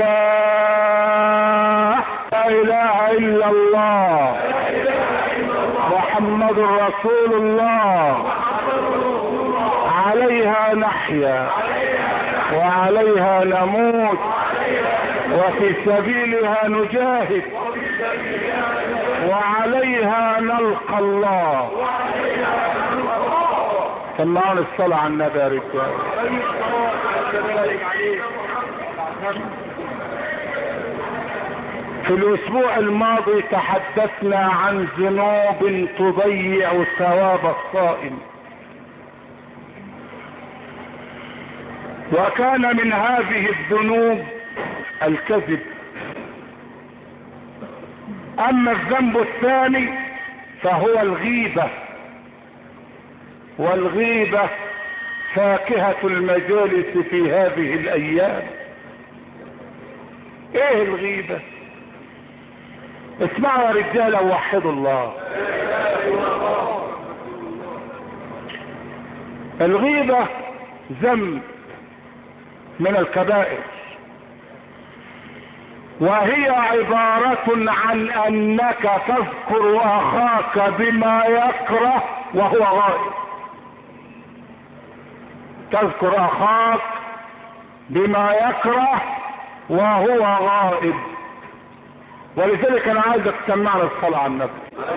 Speaker 1: الصلاة. لا اله الا الله محمد رسول الله. عليها نحيا وعليها نموت وفي سبيلها نجاهد وعليها نلقى الله. سمعون الصلاة على النبي يا رجال. في الاسبوع الماضي تحدثنا عن ذنوب تضيع ثواب الصائم، وكان من هذه الذنوب الكذب. اما الذنب الثاني فهو الغيبة، والغيبة فاكهة المجالس في هذه الايام. ايه الغيبة؟ اسمعوا يا رجال ووحدوا الله. الغيبة ذنب من الكبائر، وهي عبارة عن انك تذكر اخاك بما يكره وهو غائب. تذكر اخاك بما يكره وهو غائب. ولذلك انا عايزك تسمعنا الصلاة على النبي.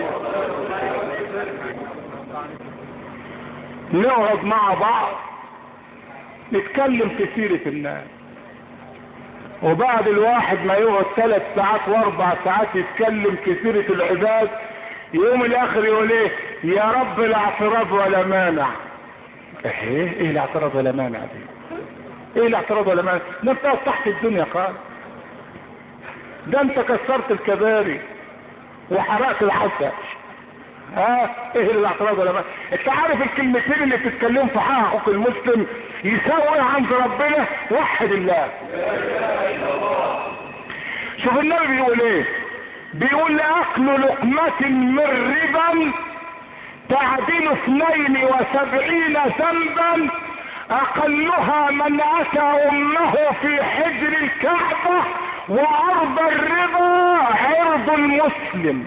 Speaker 1: نقعد مع بعض نتكلم في سيرة الناس، وبعد الواحد ما يقعد ثلاث ساعات واربع ساعات يتكلم في سيرة العباد، يوم الاخر يقول ايه؟ يا رب لا اعتراض ولا مانع. ايه ايه الاعتراض ولا مانع دي؟ ايه الاعتراض ولا مانع؟ ده انت تحت الدنيا خالص، ده انت كسرت الكباري وحرقت الحسن ها ايه الاعتراض ولا ما؟ انت عارف الكلمتين اللي بتتكلم في حقوق المسلم يساوي عند ربنا؟ وحد الله. شوف النبي بيقول ايه، بيقول اكل لقمة من ربا تعدل اثنين وسبعين ذنبا اقلها من اتى امه في حجر الكعبة وعرض الربا عرض المسلم.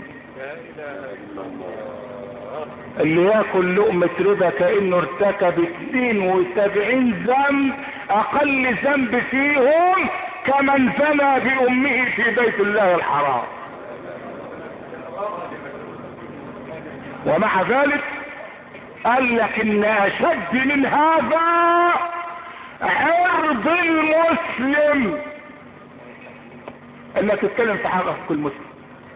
Speaker 1: اللي ياكل لقمة ربا كأنه ارتكب اثنين وسبعين ذنب، اقل ذنب فيهم كمن زنى بامه في بيت الله الحرام. ومع ذلك قال لك ان اشد من هذا عرض المسلم، انك تتكلم في حقك كل مسلم.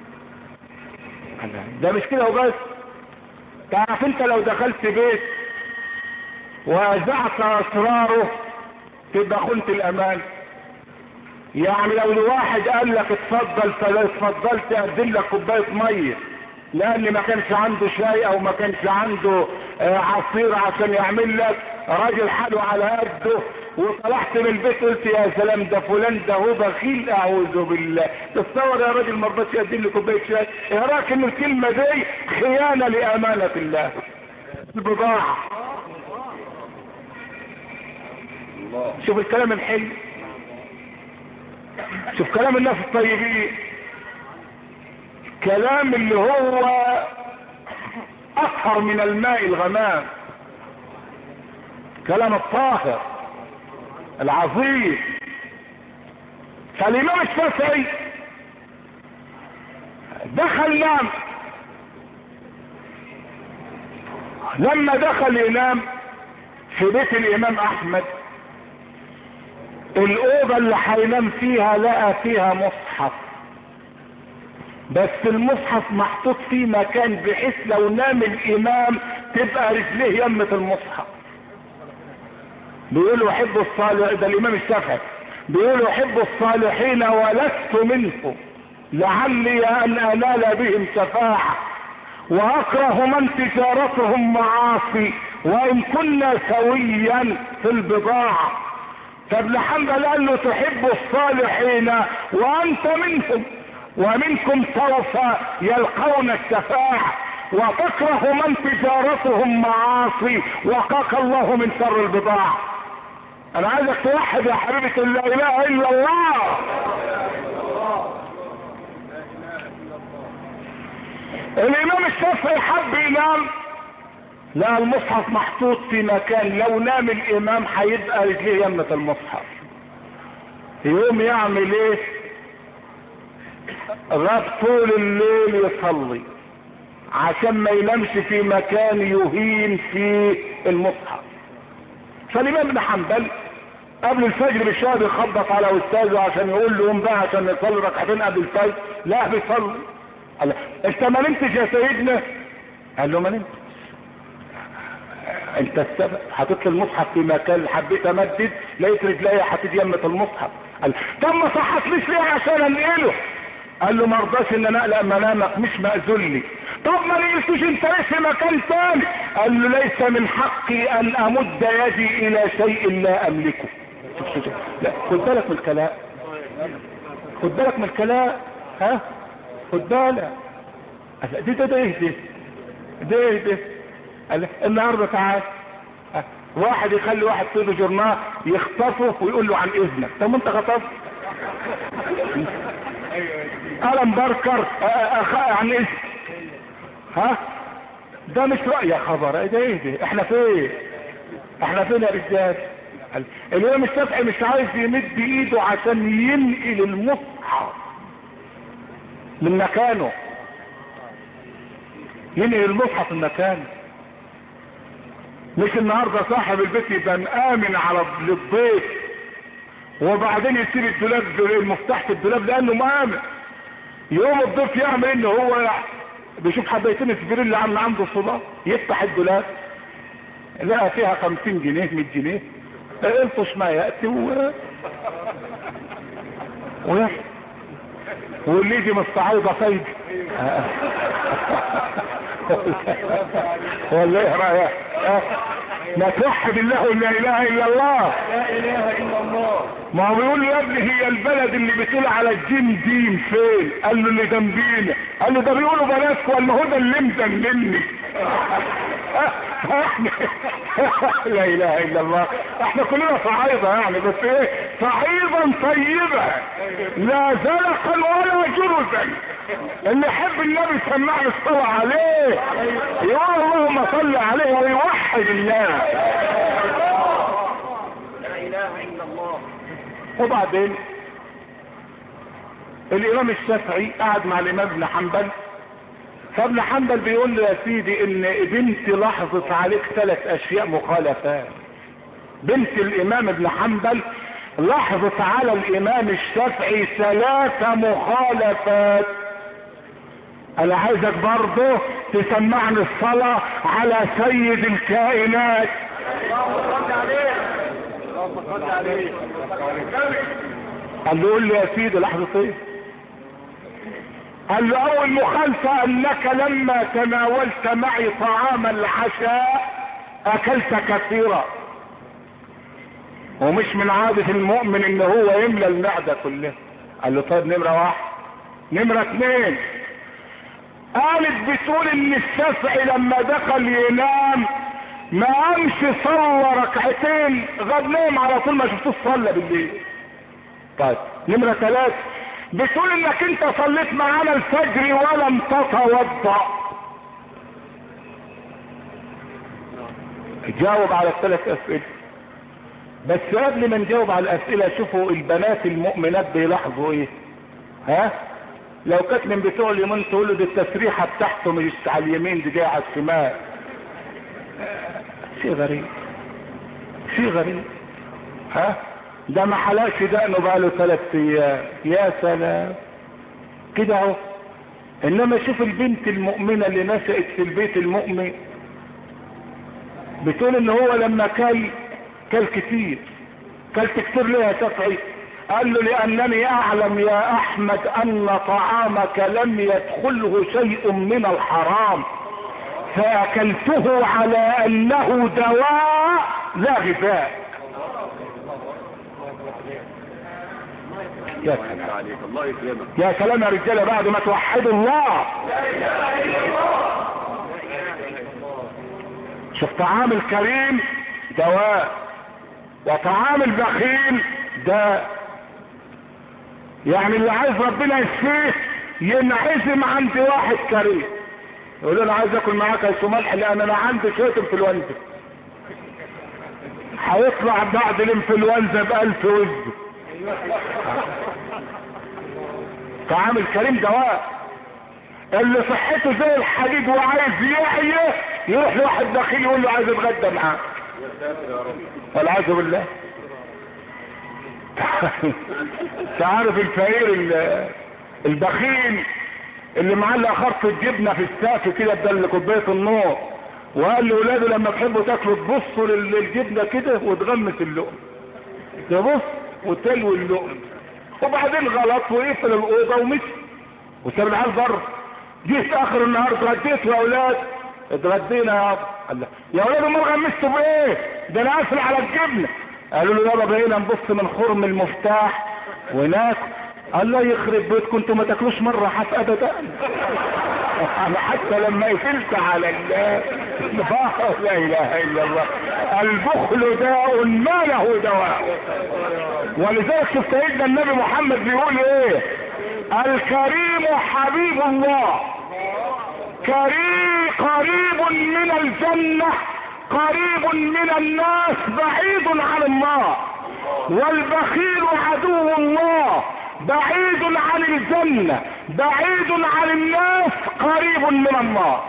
Speaker 1: ده مش كده وبس، تعرف انت لو دخلت بيت وازعت اسراره تبقى خنت الامان. يعني لو الواحد قال لك اتفضل فلا اتفضلت اقدم لك كوبايه ميه لان ما كانش عنده شاي او ما كانش عنده عصير عشان يعمل لك، راجل حاله على قده، وطلعت من البيت قلت يا سلام ده فلان ده هو بخيل، اعوذ بالله. تتصور يا راجل ما رضاش يقدم لي كوبايه شاي؟ ايه رايك ان الكلمه دي خيانه لامانه الله؟ البضاعه. شوف الكلام الحلو، شوف كلام الناس الطيبين، كلام اللي هو اطهر من الماء الغمام، كلام الطاهر العظيم. فالامام الشافعي دخل نام، لما دخل ينام في بيت الامام احمد، الاوضه اللي هينام فيها لقى فيها مصحف، بس المصحف محطوط في مكان بحيث لو نام الامام تبقى رجليه يمة المصحف. بيقولوا احب الصالح، ده الامام الشافعي بيقولوا احب الصالحين ولست منهم لعلي ان انال بهم شفاعة، واكره من تجارتهم معاصي وان كنا سويا في البضاعة. فابن حنبل قال له تحب الصالحين وانت منهم ومنكم سوف يلقون الشفاعة، وتكره من تجارتهم معاصي وقاك الله من شر البضاعة. انا عايزك توحد يا حبيبة لا اله الا الله. الامام الشافعي حب ينام، لا المصحف محطوط في مكان لو نام الامام هيبقى رجليه يمة المصحف. يقوم يعمل ايه؟ غاب طول الليل يصلي عشان ما ينامش في مكان يهين في المصحف. فالامام ابن حنبل قبل الفجر بشويه بيخبط على استاذه عشان يقول له قوم بقى عشان نصلي ركعتين قبل الفجر. لا بيصلي. قال انت ما نمتش يا سيدنا؟ قال له ما نمتش. انت السبب، حطيت المصحف في مكان حبيت امدد لقيت رجليا حطيت يمة المصحف. قال طب ما صحتليش ليه عشان انقله؟ قال له ما رضاش ان انا اقلق منامك، مش مأذون لي. طب ما لقيتوش انت ليه في مكان تاني؟ قال له ليس من حقي ان امد يدي الى شيء لا املكه. شوف شوف شوف. لا خد بالك من الكلام، خد بالك من الكلام، ها خد بالك. دي ده ده ايه ده ده ايه ده؟ قال النهارده تعال واحد يخلي واحد في ايده جورنال يخطفه ويقول له عن اذنك. طب ما انت خطفت. ألم بركر عن اذن، ها ده مش رأي يا خبر. ده ايه ده؟ احنا فين احنا فين يا رجال؟ الامام الشافعي مش عايز يمد ايده عشان ينقل المصحف من مكانه، ينقل المصحف من مكانه. مش النهارده صاحب البيت يبقى مآمن على الضيف وبعدين يسيب الدولاب المفتاح في الدولاب لانه مآمن. يوم الضيف يعمل ان هو بيشوف حبايتين السبيرين اللي عامل عنده صلاة، يفتح الدولاب لقى فيها خمسين جنيه مية جنيه، الطش ما يأتي و ويحي واللي يجي مستعوضة فايدة. ولا ايه رايك؟ ما توحد الله ولا اله الا الله.
Speaker 2: لا اله الا الله.
Speaker 1: ما هو بيقول له يا ابني هي البلد اللي بتقول على الجيم ديم فين؟ قال له اللي جنبينا. قال له ده بيقولوا بلاش ولا هو ده اللي مدللني. لا اله الا الله. احنا كلنا صعيدة يعني، بس ايه؟ صعيدا طيبة لا زلقا ولا جرزا. اللي يحب النبي سمعني الصلاة عليه يقول اللهم صل عليه ويوحد الله.
Speaker 2: لا اله الا الله.
Speaker 1: وبعدين الامام الشافعي قعد مع الامام ابن حنبل، فابن حنبل بيقول له يا سيدي ان بنتي لاحظت عليك ثلاث اشياء مخالفات. بنت الامام ابن حنبل لاحظت على الامام الشافعي ثلاث مخالفات. انا عايزك برضه تسمعني الصلاة على سيد الكائنات.
Speaker 2: اللهم صل عليه. اللهم صل عليه.
Speaker 1: قال له قول لي يا سيدي لحظة ايه؟ قال له اول مخالفة انك لما تناولت معي طعام العشاء اكلت كثيرا، ومش من عادة المؤمن ان هو يملى المعدة كلها. قال له طيب نمرة واحد. نمرة اثنين، قالت بتقول ان الشافعي لما دخل ينام ما قامش صلى ركعتين، غاب نام على طول ما شفتوش صلى بالليل. طيب نمرة ثلاثة، بتقول انك انت صليت معانا الفجر ولم تتوضأ. جاوب على الثلاث اسئلة. بس قبل ما نجاوب على الاسئلة شوفوا البنات المؤمنات بيلاحظوا ايه. ها لو كانت من بتوع اليمين تقول له دي التسريحة بتاعته مش على اليمين دي جايه على الشمال. شيء غريب، شيء غريب. ها ده ما حلاش دقنه بقاله ثلاث ايام. يا سلام كده اهو. انما شوف البنت المؤمنة اللي نشأت في البيت المؤمن بتقول ان هو لما كل كل كتير. كلت كتير ليه يا شافعي؟ قال له لانني اعلم يا احمد ان طعامك لم يدخله شيء من الحرام، فاكلته على انه دواء لا غذاء. يا سلام
Speaker 2: الله يكرمك.
Speaker 1: يا سلام يا رجاله بعد ما توحدوا الله. شوف طعام الكريم دواء وطعام البخيل داء. يعني اللي عايز ربنا يشفيه ينعزم عند واحد كريم يقول له انا عايز اكل معاك يا ملح لان انا عندي شويه انفلونزا. هيطلع بعد الانفلونزا بألف وزن. طعام الكريم دواء. اللي صحته زي الحديد وعايز يحيى يروح لواحد بخيل يقول له عايز اتغدى معاه. والعياذ بالله. تعرف الفقير البخيل اللي معلق خرطة الجبنة في السقف كده بدل كوباية النور، وقال لاولاده لما تحبوا تاكلوا تبصوا للجبنة كده وتغمس اللقم، تبص وتلوي اللقم، وبعدين غلط وقفل الاوضه ومشي وساب العيال بره. جيت اخر النهار اتغديت يا اولاد. اتغدينا يا ابا. قال له يا اولاد امال غمستوا بايه؟ ده انا قافل على الجبنه. قالوا له يابا بقينا نبص من خرم المفتاح وناكل. الله يخرب بيتكم انتوا ما تاكلوش مره حف ابدا. انا حتى لما قفلت على الله لا اله الا الله. البخل داء ما له دواء. ولذلك شوف سيدنا النبي محمد بيقول ايه؟ الكريم حبيب الله، كريم قريب من الجنة، قريب من الناس، بعيد عن الله. والبخيل عدو الله، بعيد عن الجنة، بعيد عن الناس، قريب من الله.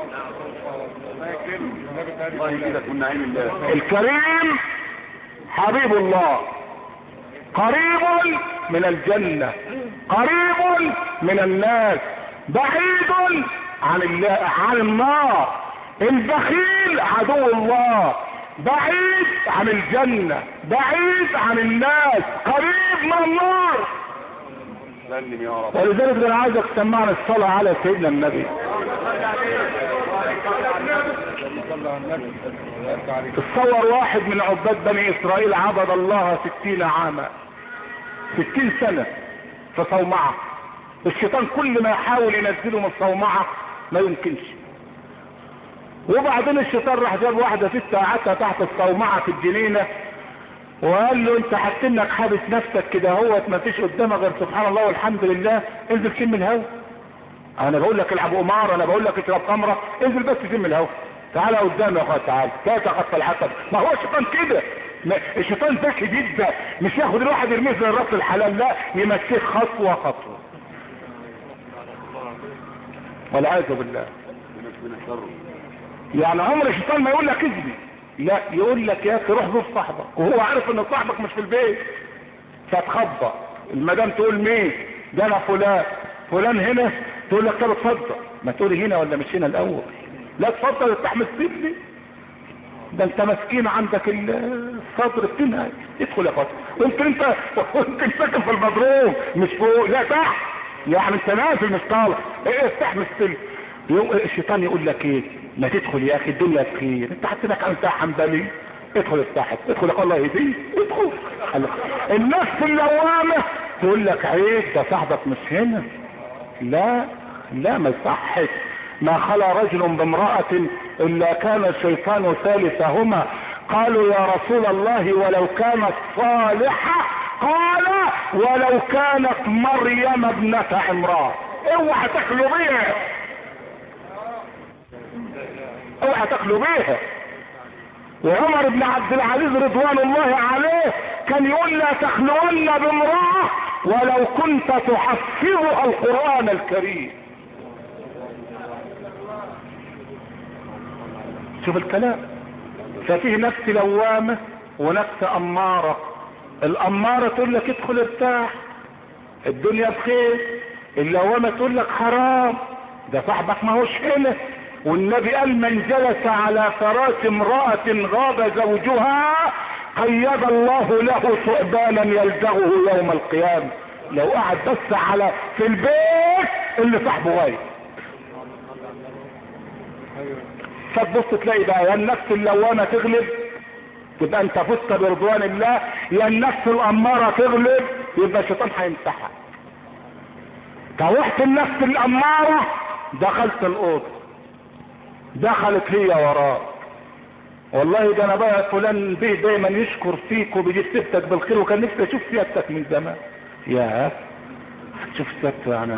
Speaker 1: الكريم حبيب الله، قريب من الجنة، قريب من الناس، بعيد عن الله عن النار. البخيل عدو الله، بعيد عن الجنة، بعيد عن الناس، قريب من النار. ولذلك انا عايزك تسمعنا الصلاة على سيدنا النبي. تصور واحد من عباد بني اسرائيل عبد الله ستين عاما، ستين سنة في صومعة. الشيطان كل ما يحاول ينزله من الصومعة ما يمكنش. وبعدين الشيطان راح جاب واحدة ست قعدتها تحت الصومعة في الجنينة وقال له انت حاطينك حابس نفسك كده اهوت ما فيش قدامك غير سبحان الله والحمد لله، انزل شم الهوا. انا بقول لك العب قمار، انا بقول لك اشرب خمره، انزل بس شم الهوا، تعالى قدامي يا اخويا تعالى، لا تخطى الحسب. ما هو الشيطان كده، الشيطان ذكي جدا، مش ياخد الواحد يرميه زي الراس الحلال، لا يمشيه خطوه خطوه. والعياذ بالله. يعني عمر الشيطان ما يقول لك اذني، لا يقول لك يا اخي روح زور صاحبك وهو عارف ان صاحبك مش في البيت، فتخبى المدام تقول مين ده؟ انا فلان. فلان هنا؟ تقول لك طب اتفضل. ما تقولي هنا ولا مش هنا الاول؟ لا اتفضل استحمل سيبني، ده انت مسكين عندك الصدر بتنهي. ادخل يا فاطمه، يمكن انت يمكن ساكن في المضروب مش فوق، لا تحت، يعني انت نازل مش طالع. ايه استحمل السلم. الشيطان يقول لك ايه؟ ما تدخل يا اخي الدنيا بخير، انت حسيتك انت حنبلي، ادخل افتحت، ادخل يا الله يهديك، ادخل. النفس اللوامه تقول لك عيب ده صاحبك مش هنا، لا لا ما يصحش. ما خلا رجل بامرأة الا كان الشيطان ثالثهما. قالوا يا رسول الله ولو كانت صالحة؟ قال ولو كانت مريم ابنة عمران. اوعى تخلو بيها، اوعى تخلو بيها. وعمر بن عبد العزيز رضوان الله عليه كان يقول لا تخلون بامرأة ولو كنت تحفظها القرآن الكريم. شوف الكلام. ففيه نفس لوامة ونفس أمارة. الأمارة تقول لك ادخل ارتاح الدنيا بخير، اللوامة تقول لك حرام ده صاحبك ما هوش هنا. والنبي قال من جلس على فراش امرأة غاب زوجها قيد الله له ثعبانا يلدغه يوم القيامة. لو قعد بس على في البيت اللي صاحبه غايب. فتبص تلاقي بقى يا النفس اللوامة تغلب تبقى انت فزت برضوان الله، يا النفس الامارة تغلب يبقى الشيطان هيمسحها. توحت النفس الامارة دخلت الاوضه، دخلت هي وراك. والله ده انا بقى فلان بيه دايما يشكر فيك وبيجيب سيرتك بالخير، وكان نفسي اشوف سيادتك من زمان. يا شوف سيادته يعني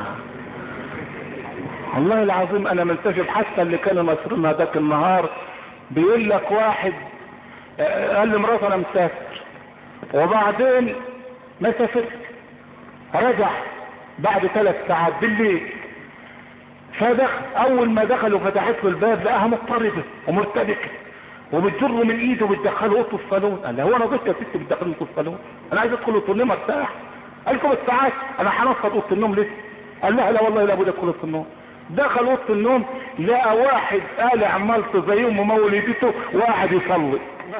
Speaker 1: والله العظيم انا منتجب. حتى اللي كانوا مسرون هذاك النهار بيقول لك واحد قال لي مرات انا مسافر، وبعدين ما سافرت، رجع بعد ثلاث ساعات بالليل. فدخل، اول ما دخل وفتحت له الباب لقاها مضطربه ومرتبكه وبتجره من ايده وبتدخله اوضه الصالون. قال هو انا ضيف يا ست بتدخلني اوضه الصالون؟ انا عايز ادخل اوضه النوم ارتاح. قال لكم الساعات انا هنفض اوضه النوم لسه. قال لها لا والله لابد ادخل اوضه النوم. دخل اوضه النوم لقى واحد قالع ملط زي ام مولدته وقاعد يصلي.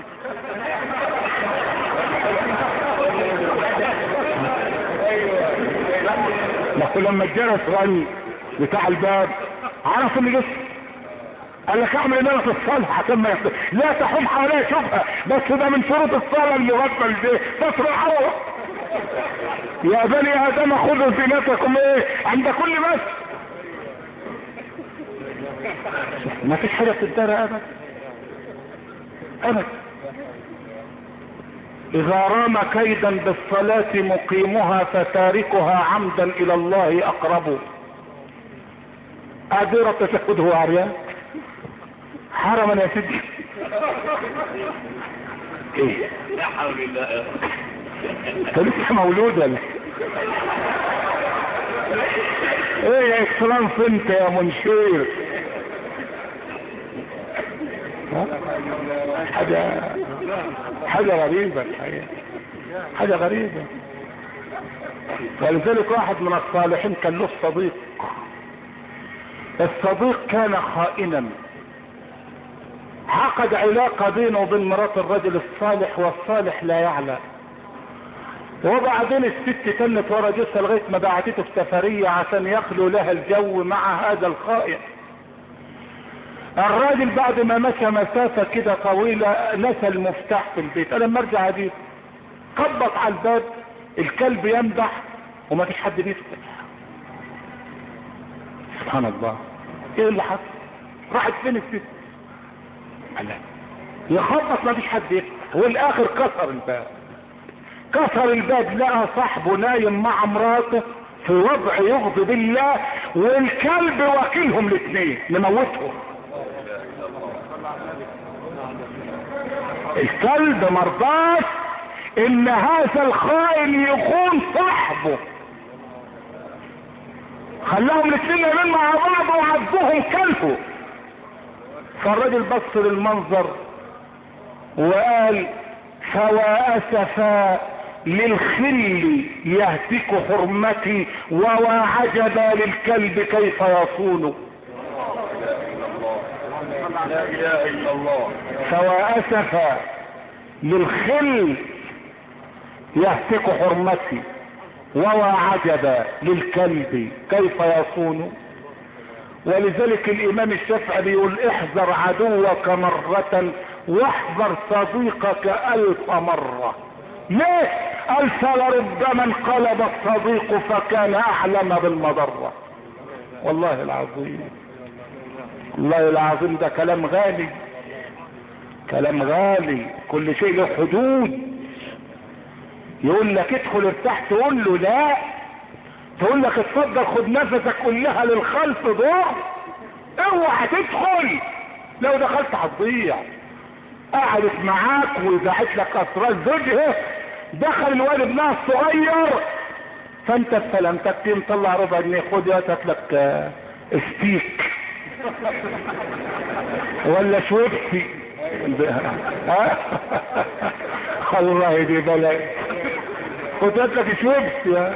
Speaker 1: لكن لما الجرس غني بتاع الباب عرف اللي جسم. قال لك اعمل ان انا في الصلاة عشان ما يحصل. لا تحوم حواليها شوفها، بس ده من شروط الصلاة اللي غفل دي تصرع هو. يا بني ادم خذوا زينتكم ايه عند كل بس. ما فيش حاجة في الدار ابدا ابدا. اذا رام كيدا بالصلاة مقيمها فتاركها عمدا الى الله اقرب. قادرة تشهده عريان حرما يا سيدي. ايه لا حول الله. انت لسه مولودة ايه يا اكسلانس انت يا منشير؟ حاجة حاجة غريبة الحقيقة، حاجة غريبة. ولذلك واحد من الصالحين كان له صديق، الصديق كان خائنا، عقد علاقة بينه وبين مرات الرجل الصالح والصالح لا يعلم. وبعدين الست تنت ورا جثة لغاية ما بعتته في سفرية عشان يخلو لها الجو مع هذا الخائن. الراجل بعد ما مشى مسافة كده طويلة نسى المفتاح في البيت. انا لما ارجع ادير خبط على الباب، الكلب يمدح وما فيش حد بيفتح. سبحان الله، ايه اللي حصل؟ راحت فين الست؟ لا يخبط ما فيش حد يفتح، والاخر كسر الباب. كسر الباب لقى صاحبه نايم مع مراته في وضع يغضب الله، والكلب وكيلهم الاثنين نموتهم. الكلب مرضاش ان هذا الخائن يخون صاحبه، خلاهم الاثنين يمين مع بعض وعضهم كلبه. فالراجل بص للمنظر وقال فوا اسفا للخل يهتك حرمتي ووا عجبا للكلب كيف يصون.
Speaker 2: لا اله الا الله.
Speaker 1: فوا اسفا للخل يهتك حرمتي ووا عجبا للكلب كيف يصون. ولذلك الامام الشافعي بيقول احذر عدوك مرة واحذر صديقك الف مرة. ليه؟ قال فلربما انقلب الصديق فكان اعلم بالمضرة. والله العظيم، والله العظيم ده كلام غالي، كلام غالي. كل شيء له حدود. يقول لك ادخل ارتاح تقول له لا، تقول لك اتفضل خد نفسك قول لها للخلف دور، اوعى تدخل، لو دخلت هتضيع. قعدت معاك وزعت لك اسرار زوجها، دخل الوالد ابنها الصغير فانت استلمتك تيم طلع ربع جنيه خد يا لك استيك ولا شويبسي ها والله دي بلاش خد لك شويبسي.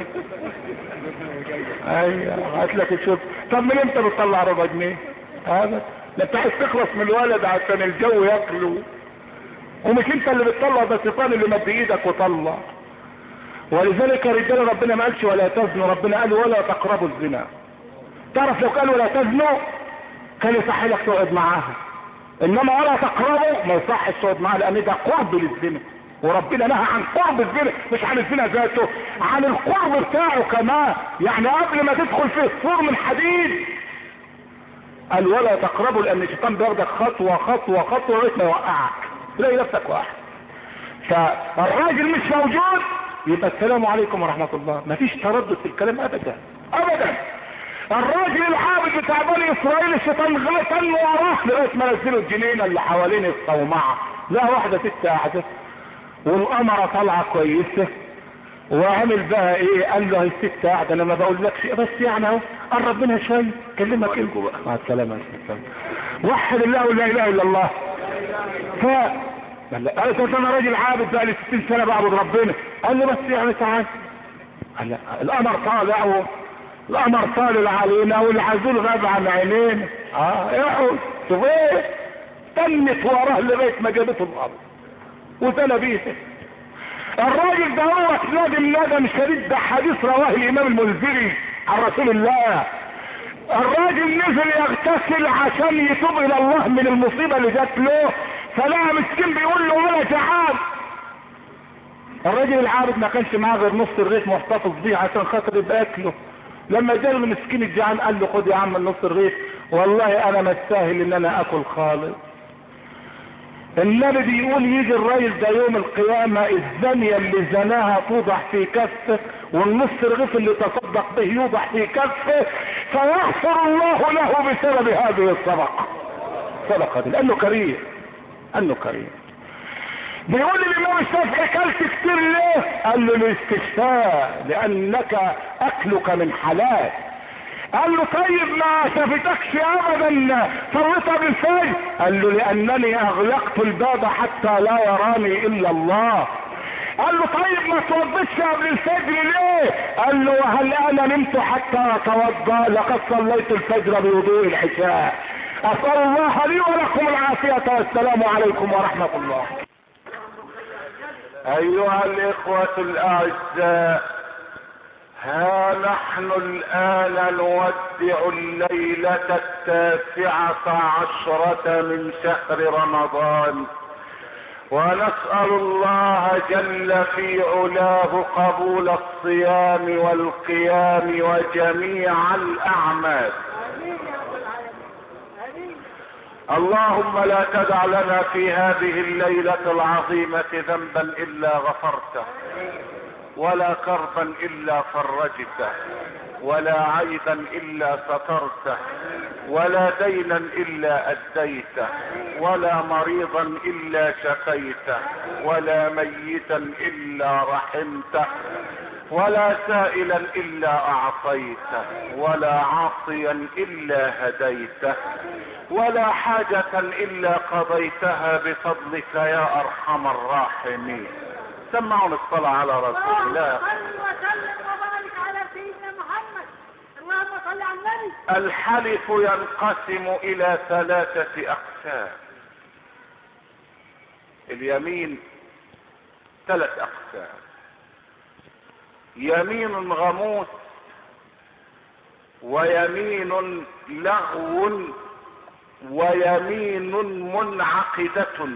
Speaker 1: ايوه هات لك شويبسي. طب من امتى بتطلع ربع جنيه؟ هذا لا انت عايز تخلص من الولد عشان الجو ياكله، ومش انت اللي بتطلع، ده الشيطان اللي مد ايدك وطلع. ولذلك يا رجاله ربنا ما قالش ولا تزنوا، ربنا قال ولا تقربوا الزنا. تعرف لو قال ولا تزنوا كان يصح لك تقعد معاها، انما ولا تقربوا ما يصحش تقعد معاها، لان ده قرب للزنا، وربنا نهى عن قرب الزنا مش عن الزنا ذاته، عن القرب بتاعه كمان. يعني قبل ما تدخل فيه سور من حديد قال ولا تقربوا، لان الشيطان بياخدك خطوه خطوه خطوه لغايه ما يوقعك تلاقي نفسك واحد. فالراجل مش موجود يبقى السلام عليكم ورحمه الله، مفيش تردد في الكلام ابدا ابدا. الراجل العابد بتاع بني اسرائيل الشيطان غلطن وراه لغايه ما نزلوا الجنينه اللي حوالين الصومعه، لا واحده ست قاعده والقمره طالعه كويسه، وعمل بقى ايه؟ قال له هي الست قاعده انا ما بقولكش بس يعني اهو قرب منها شويه كلمك انت بقى مع السلامه. وحد الله ولا اله الا الله. ف قال انا راجل عابد بقى لي ستين سنه بعبد ربنا. قال له بس يعني تعال. قال لا القمر طالع و... القمر طالع علينا والعزول غاب عن عينينا. اه اقعد شوف ايه؟ تنت وراه لغايه ما جابته الارض وزنى بيته. الراجل ده هو ندم ندم شديد، ده حديث رواه الامام المنذري عن رسول الله. الراجل نزل يغتسل عشان يتوب الى الله من المصيبه اللي جات له، فلقى مسكين بيقول له ولا جعان. الراجل العابد ما كانش معاه غير نص الرغيف محتفظ بيه عشان خاطر يبقى اكله. لما جاء المسكين الجعان قال له خد يا عم النص الرغيف، والله انا مستاهل ان انا اكل خالص. النبي بيقول يجي الراجل ده يوم القيامة الزانية اللي زناها توضع في كفه، والنص الرغيف اللي تصدق به يوضع في كفه، فيغفر الله له بسبب هذه الصدقة. صدقة دي لانه كريم، انه كريم. بيقول الامام الشافعي كلت كتير ليه؟ قال له الاستشفاء، لانك اكلك من حلال. قال له طيب ما شافتكش ابدا صليتها بالفجر؟ قال له لانني اغلقت الباب حتى لا يراني الا الله. قال له طيب ما توضيتش قبل الفجر ليه؟ قال له وهل انا نمت حتى اتوضا؟ لقد صليت الفجر بوضوء العشاء. اسال الله لي ولكم العافيه والسلام عليكم ورحمه الله. ايها الاخوه الاعزاء، ها نحن الآن نودع الليلة التاسعة عشرة من شهر رمضان، ونسأل الله جل في علاه قبول الصيام والقيام وجميع الأعمال. اللهم لا تدع لنا في هذه الليلة العظيمة ذنبا إلا غفرته، ولا كربا إلا فرجته، ولا عيبا إلا سترته، ولا دينا إلا أديته، ولا مريضا إلا شفيته، ولا ميتا إلا رحمته، ولا سائلا إلا أعطيته، ولا عاصيا إلا هديته، ولا حاجة إلا قضيتها بفضلك يا أرحم الراحمين. سمعوا الصلاة على رسول الله.
Speaker 2: صل وسلم وبارك على سيدنا محمد. اللهم صل على النبي.
Speaker 1: الحلف ينقسم إلى ثلاثة أقسام. اليمين ثلاث أقسام: يمين غموس، ويمين لغو، ويمين منعقدة.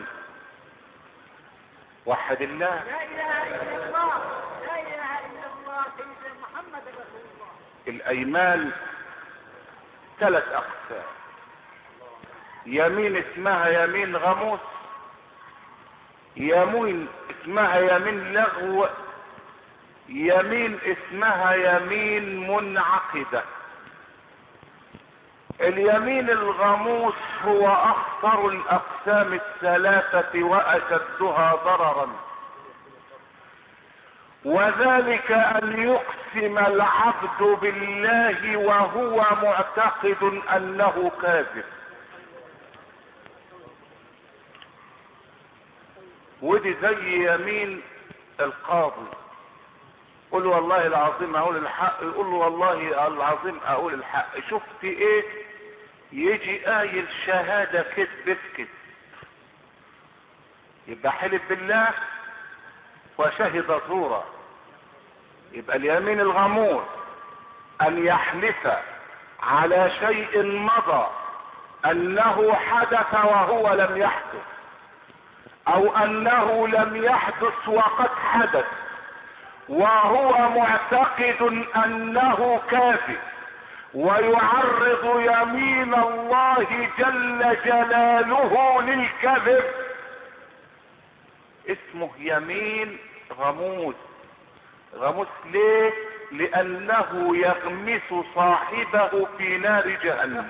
Speaker 1: وحد الله.
Speaker 2: لا اله الا الله، لا اله الا الله سيدنا محمد رسول الله.
Speaker 1: الايمان ثلاث اقسام: يمين اسمها يمين غموس، يمين اسمها يمين لغو، يمين اسمها يمين منعقدة. اليمين الغموس هو اخطر الاقسام الثلاثة واشدها ضررا، وذلك ان يقسم العبد بالله وهو معتقد انه كاذب. ودي زي يمين القاضي، قل والله العظيم اقول الحق، يقول له والله العظيم اقول الحق. شفت ايه؟ يجي قايل شهادة كذب كذب، يبقى حلف بالله وشهد زورا. يبقى اليمين الغموس ان يحلف على شيء مضى انه حدث وهو لم يحدث، او انه لم يحدث وقد حدث، وهو معتقد انه كاذب، ويعرض يمين الله جل جلاله للكذب. اسمه يمين غموس. غموس ليه؟ لانه يغمس صاحبه في نار جهنم.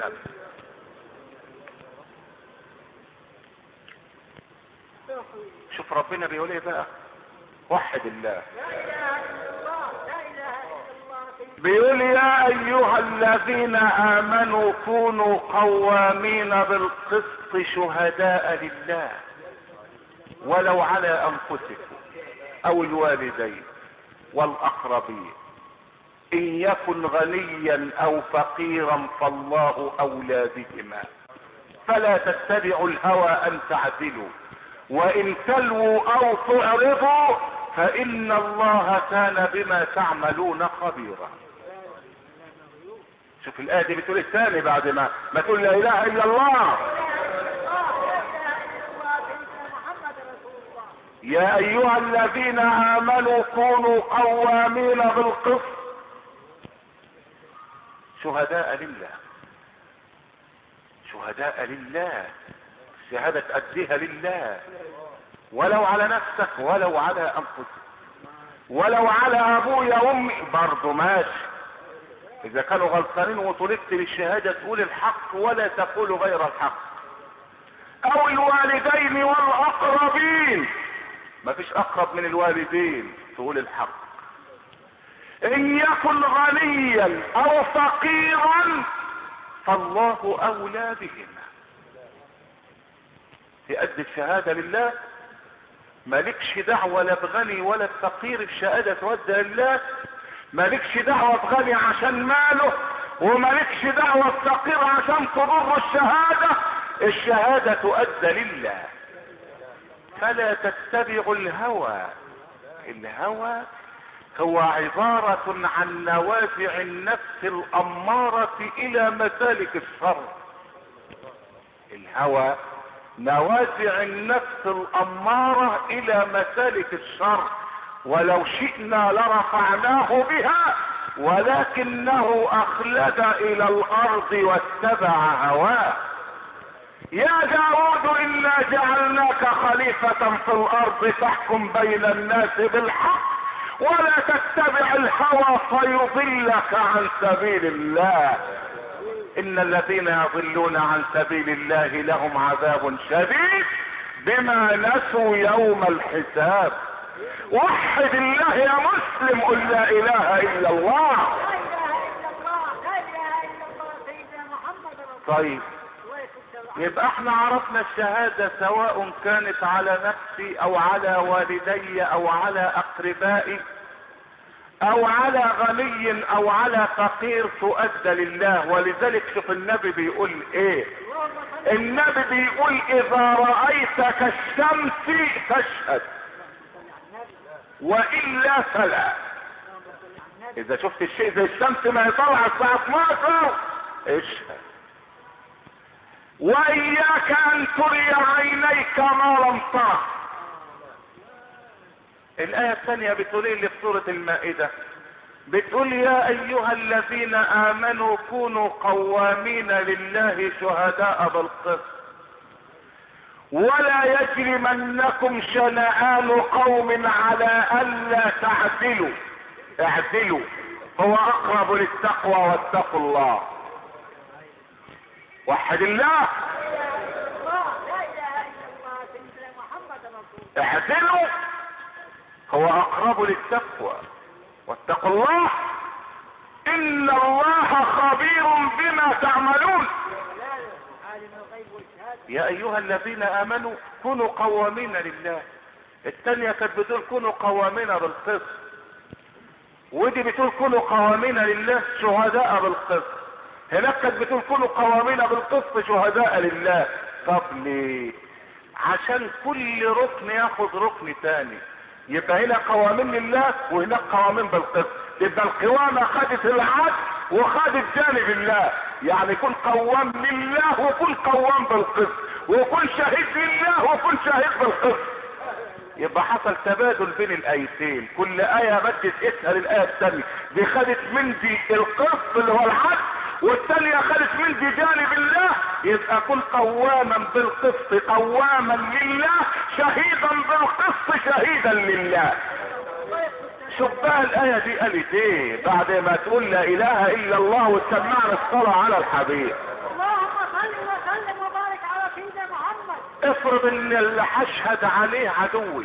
Speaker 1: شوف ربنا بيقول ايه بقى؟ وحد الله. بيقول يا ايها الذين امنوا كونوا قوامين بالقسط شهداء لله ولو على انفسكم او الوالدين والاقربين ان يكن غنيا او فقيرا فالله اولى بهما فلا تتبعوا الهوى ان تعدلوا وان تلووا او تعرضوا فان الله كان بما تعملون خبيرا. شوف الآية دي بتقول الثاني بعد ما ما تقول لا اله الا الله. يا ايها الذين امنوا كونوا قوامين بالقسط شهداء لله. شهداء لله، شهادة تأديها لله، ولو على نفسك ولو على انفسك ولو على ابويا وامي برضه ماشي، اذا كانوا غلطانين وطلبت بالشهادة تقول الحق ولا تقول غير الحق، او الوالدين والاقربين، ما فيش اقرب من الوالدين تقول الحق، ان يكن غنيا او فقيرا فالله اولى بهما. تؤدي الشهادة لله، مالكش دعوة لا بغني ولا بفقير، الشهادة تودى لله. مالكش دعوة بغني عشان ماله، ومالكش دعوة بفقير عشان تضر الشهادة. الشهادة تؤدى لله. فلا تتبعوا الهوى. الهوى هو عبارة عن نوازع النفس الأمارة إلى مسالك الشر. الهوى نوازع النفس الأمارة إلى مسالك الشر، ولو شئنا لرفعناه بها ولكنه أخلد إلى الأرض واتبع هواه. يا داود إنا جعلناك خليفة في الأرض تحكم بين الناس بالحق ولا تتبع الهوى فيضلك عن سبيل الله. إن الذين يضلون عن سبيل الله لهم عذاب شديد بما نسوا يوم الحساب. وحد الله يا مسلم، قل لا إله إلا الله.
Speaker 2: لا اله الا الله، لا اله الا الله سيدنا محمد رسول الله.
Speaker 1: طيب يبقى احنا عرفنا الشهادة سواء كانت على نفسي او على والدي او على اقربائي او على غني او على فقير تؤدى لله. ولذلك شوف النبي بيقول ايه، النبي بيقول اذا رأيت كالشمس فاشهد والا فلا. اذا شفت الشيء زي الشمس ما يطلع الساعة اتناشر اشهد. واياك ان تري عينيك ما لم تر. الايه الثانيه بتقول ايه اللي في سوره المائده؟ بتقول يا ايها الذين امنوا كونوا قوامين لله شهداء بالقسط ولا يجرمنكم شنآن قوم على الا تعدلوا اعدلوا هو اقرب للتقوى واتقوا الله. وحد الله.
Speaker 2: لا اله الا الله سيدنا محمد رسول الله.
Speaker 1: اعدلوا هو اقرب للتقوى واتقوا الله ان الله خبير بما تعملون.
Speaker 2: عالم الغيب والشهاده.
Speaker 1: يا ايها الذين امنوا كونوا قوامين لله. الثانية كانت بتقول كونوا قوامين بالقسط، ودي بتقول كونوا قوامين لله شهداء بالقسط. هناك كانت بتقول كونوا قوامين بالقسط شهداء لله. طب ليه؟ عشان كل ركن ياخد ركن تاني. يبقى هنا قوامين لله وهناك قوامين بالقسط. يبقى القوامة خدت العدل وخدت جانب الله. يعني كن قوام لله وكن قوام بالقسط، وكن شهيد لله وكن شهيد بالقسط. يبقى حصل تبادل بين الايتين، كل ايه بدت اسهل الايه الثانيه. دي خدت من دي القسط اللي هو العدل، والثانيه خدت من دي جانب الله. يبقى كن قواما بالقسط قواما لله، شهيدا بالقسط شهيدا لله. شوف بقى الايه دي قالت ايه بعد ما تقول لا اله الا الله وتسمعنا الصلاه على الحبيب.
Speaker 2: اللهم صل وسلم وبارك على سيدنا محمد.
Speaker 1: افرض ان اللي هشهد عليه عدوي،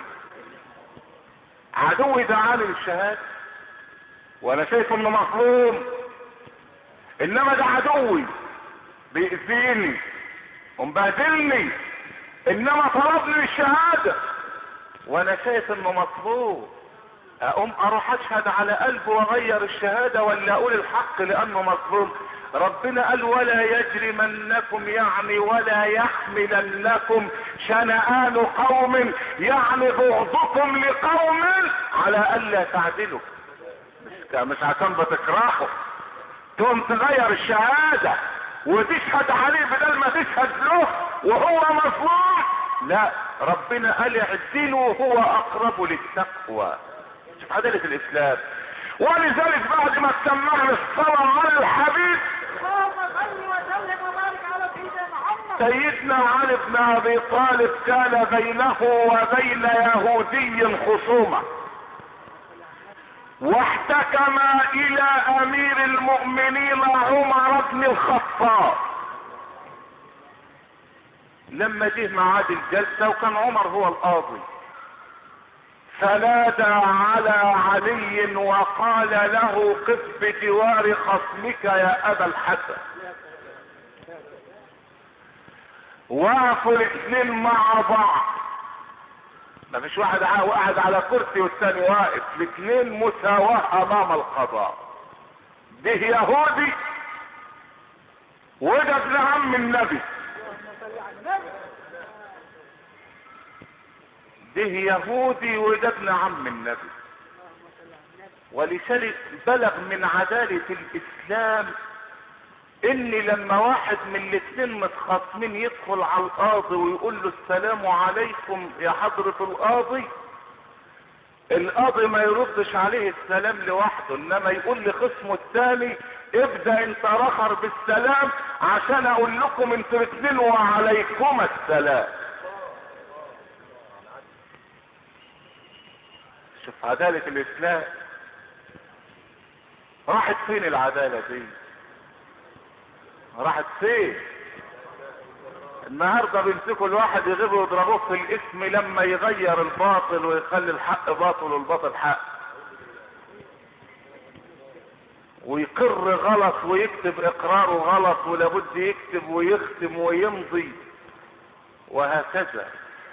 Speaker 1: عدوي ده عالم الشهاده وانا شايف انه مظلوم، انما ده عدوي بيأذيني ومبهدلني، انما طلبني الشهاده وانا شايف انه مظلوم. اقوم اروح اشهد على قلبه واغير الشهاده ولا اقول الحق لانه مظلوم؟ ربنا قال ولا يجرمنكم، يعني ولا يحملنكم شنآن قوم، يعني بغضكم لقوم على الا تعدلوا. مش مش عشان بتكرهوا تقوم تغير الشهاده وتشهد عليه بدل ما تشهد له وهو مظلوم. لا، ربنا قال اعدلوا هو اقرب للتقوى. شوف عدالة الاسلام. ولذلك بعد ما تسمعنا الصلاة على الحبيب
Speaker 2: اللهم صل وسلم وبارك على سيدنا محمد.
Speaker 1: سيدنا علي بن ابي طالب كان بينه وبين يهودي خصومة، واحتكم الى امير المؤمنين عمر بن الخطاب. لما جه معاد الجلسة وكان عمر هو القاضي، فنادى على علي وقال له قف بجوار خصمك يا ابا الحسن. وقفوا الاثنين مع بعض، ما فيش واحد قاعد على كرسي والثاني واقف، الاثنين مساواة امام القضاء. ده يهودي وده ابن عم النبي، ده يهودي وده ابن عم النبي. ولذلك بلغ من عدالة الاسلام ان لما واحد من الاثنين متخاصمين يدخل على القاضي ويقول له السلام عليكم يا حضرة القاضي، القاضي ما يردش عليه السلام لوحده، انما يقول لخصمه الثاني ابدأ انت رخر بالسلام عشان اقول لكم انتوا الاثنين وعليكم السلام. شوف عدالة الاسلام راحت فين العدالة دي؟ راحت فين؟ النهاردة بيمسكوا الواحد يغيبوا ويضربوه في الاسم لما يغير الباطل ويخلي الحق باطل والباطل حق، ويقر غلط ويكتب اقراره غلط ولابد يكتب ويختم ويمضي وهكذا.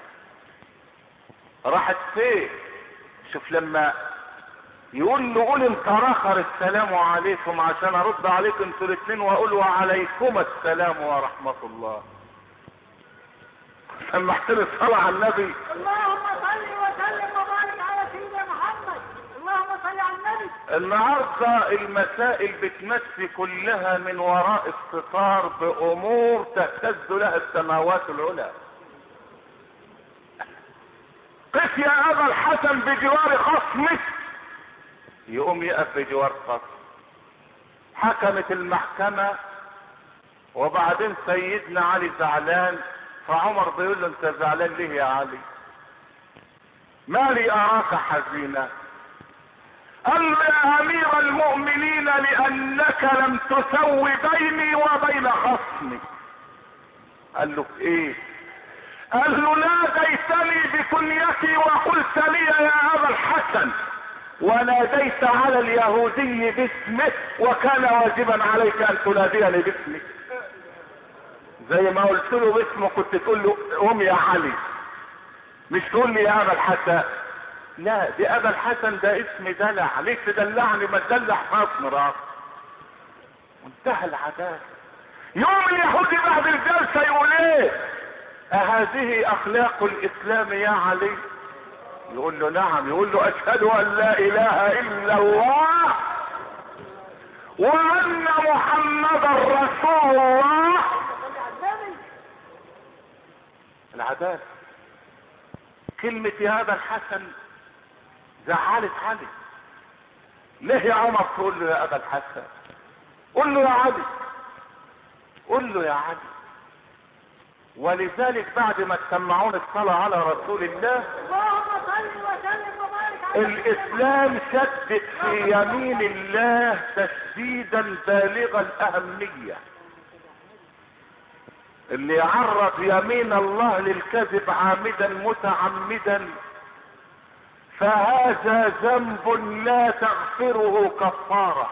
Speaker 1: راحت فين؟ شوف لما يقول له قول انت رخر السلام عليكم عشان ارد عليكم انتوا الاثنين واقول وعليكم السلام ورحمة الله. سمحت لي الصلاة على النبي.
Speaker 2: اللهم صل وسلم وبارك على سيدنا محمد. اللهم صل على النبي.
Speaker 1: النهارده المسائل بتمشي كلها من وراء الستار بامور تهتز لها السماوات العلى. قف يا ابا الحسن بجوار خصمك، يقوم يقف بجوار خصم. حكمت المحكمة وبعدين سيدنا علي زعلان، فعمر بيقول له انت زعلان ليه يا علي؟ ما لي اراك حزينا؟ قال له يا امير المؤمنين لانك لم تسوي بيني وبين خصمي. قال له ايه؟ قال له ناديتني بكنيتي وقلت لي يا ابا الحسن، وناديت على اليهودي باسمه وكان واجبا عليك ان تناديني باسمي. زي ما قلت له باسمه كنت تقول له قوم يا علي، مش تقول لي يا ابا الحسن. لا، دي ابا الحسن ده اسم دلع، ليك تدلعني؟ ما تدلع خصم راس. وانتهى العداله. يوم اليهودي بعد الجلسه يقول ايه؟ اهذه اخلاق الاسلام يا علي؟ يقول له نعم. يقول له اشهد ان لا اله الا الله وان محمدا رسول الله. العدالة. كلمة يا ابا الحسن زعلت علي. ليه يا عمر تقول له يا ابا الحسن؟ قول له يا علي، قول له يا علي. ولذلك بعد ما تسمعون الصلاة على رسول الله،
Speaker 2: اللهم صل وسلم وبارك على
Speaker 1: الاسلام شدد في يمين الله تشديدا بالغ الاهمية. اللي يعرض يمين الله للكذب عامدا متعمدا فهذا ذنب لا تغفره كفارة،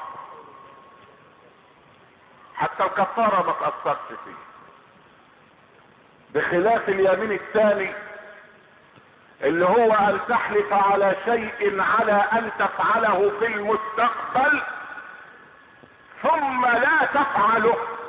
Speaker 1: حتى الكفارة ما تأثرش فيه، بخلاف اليمين الثاني اللي هو ان تحلف على شيء على ان تفعله في المستقبل ثم لا تفعله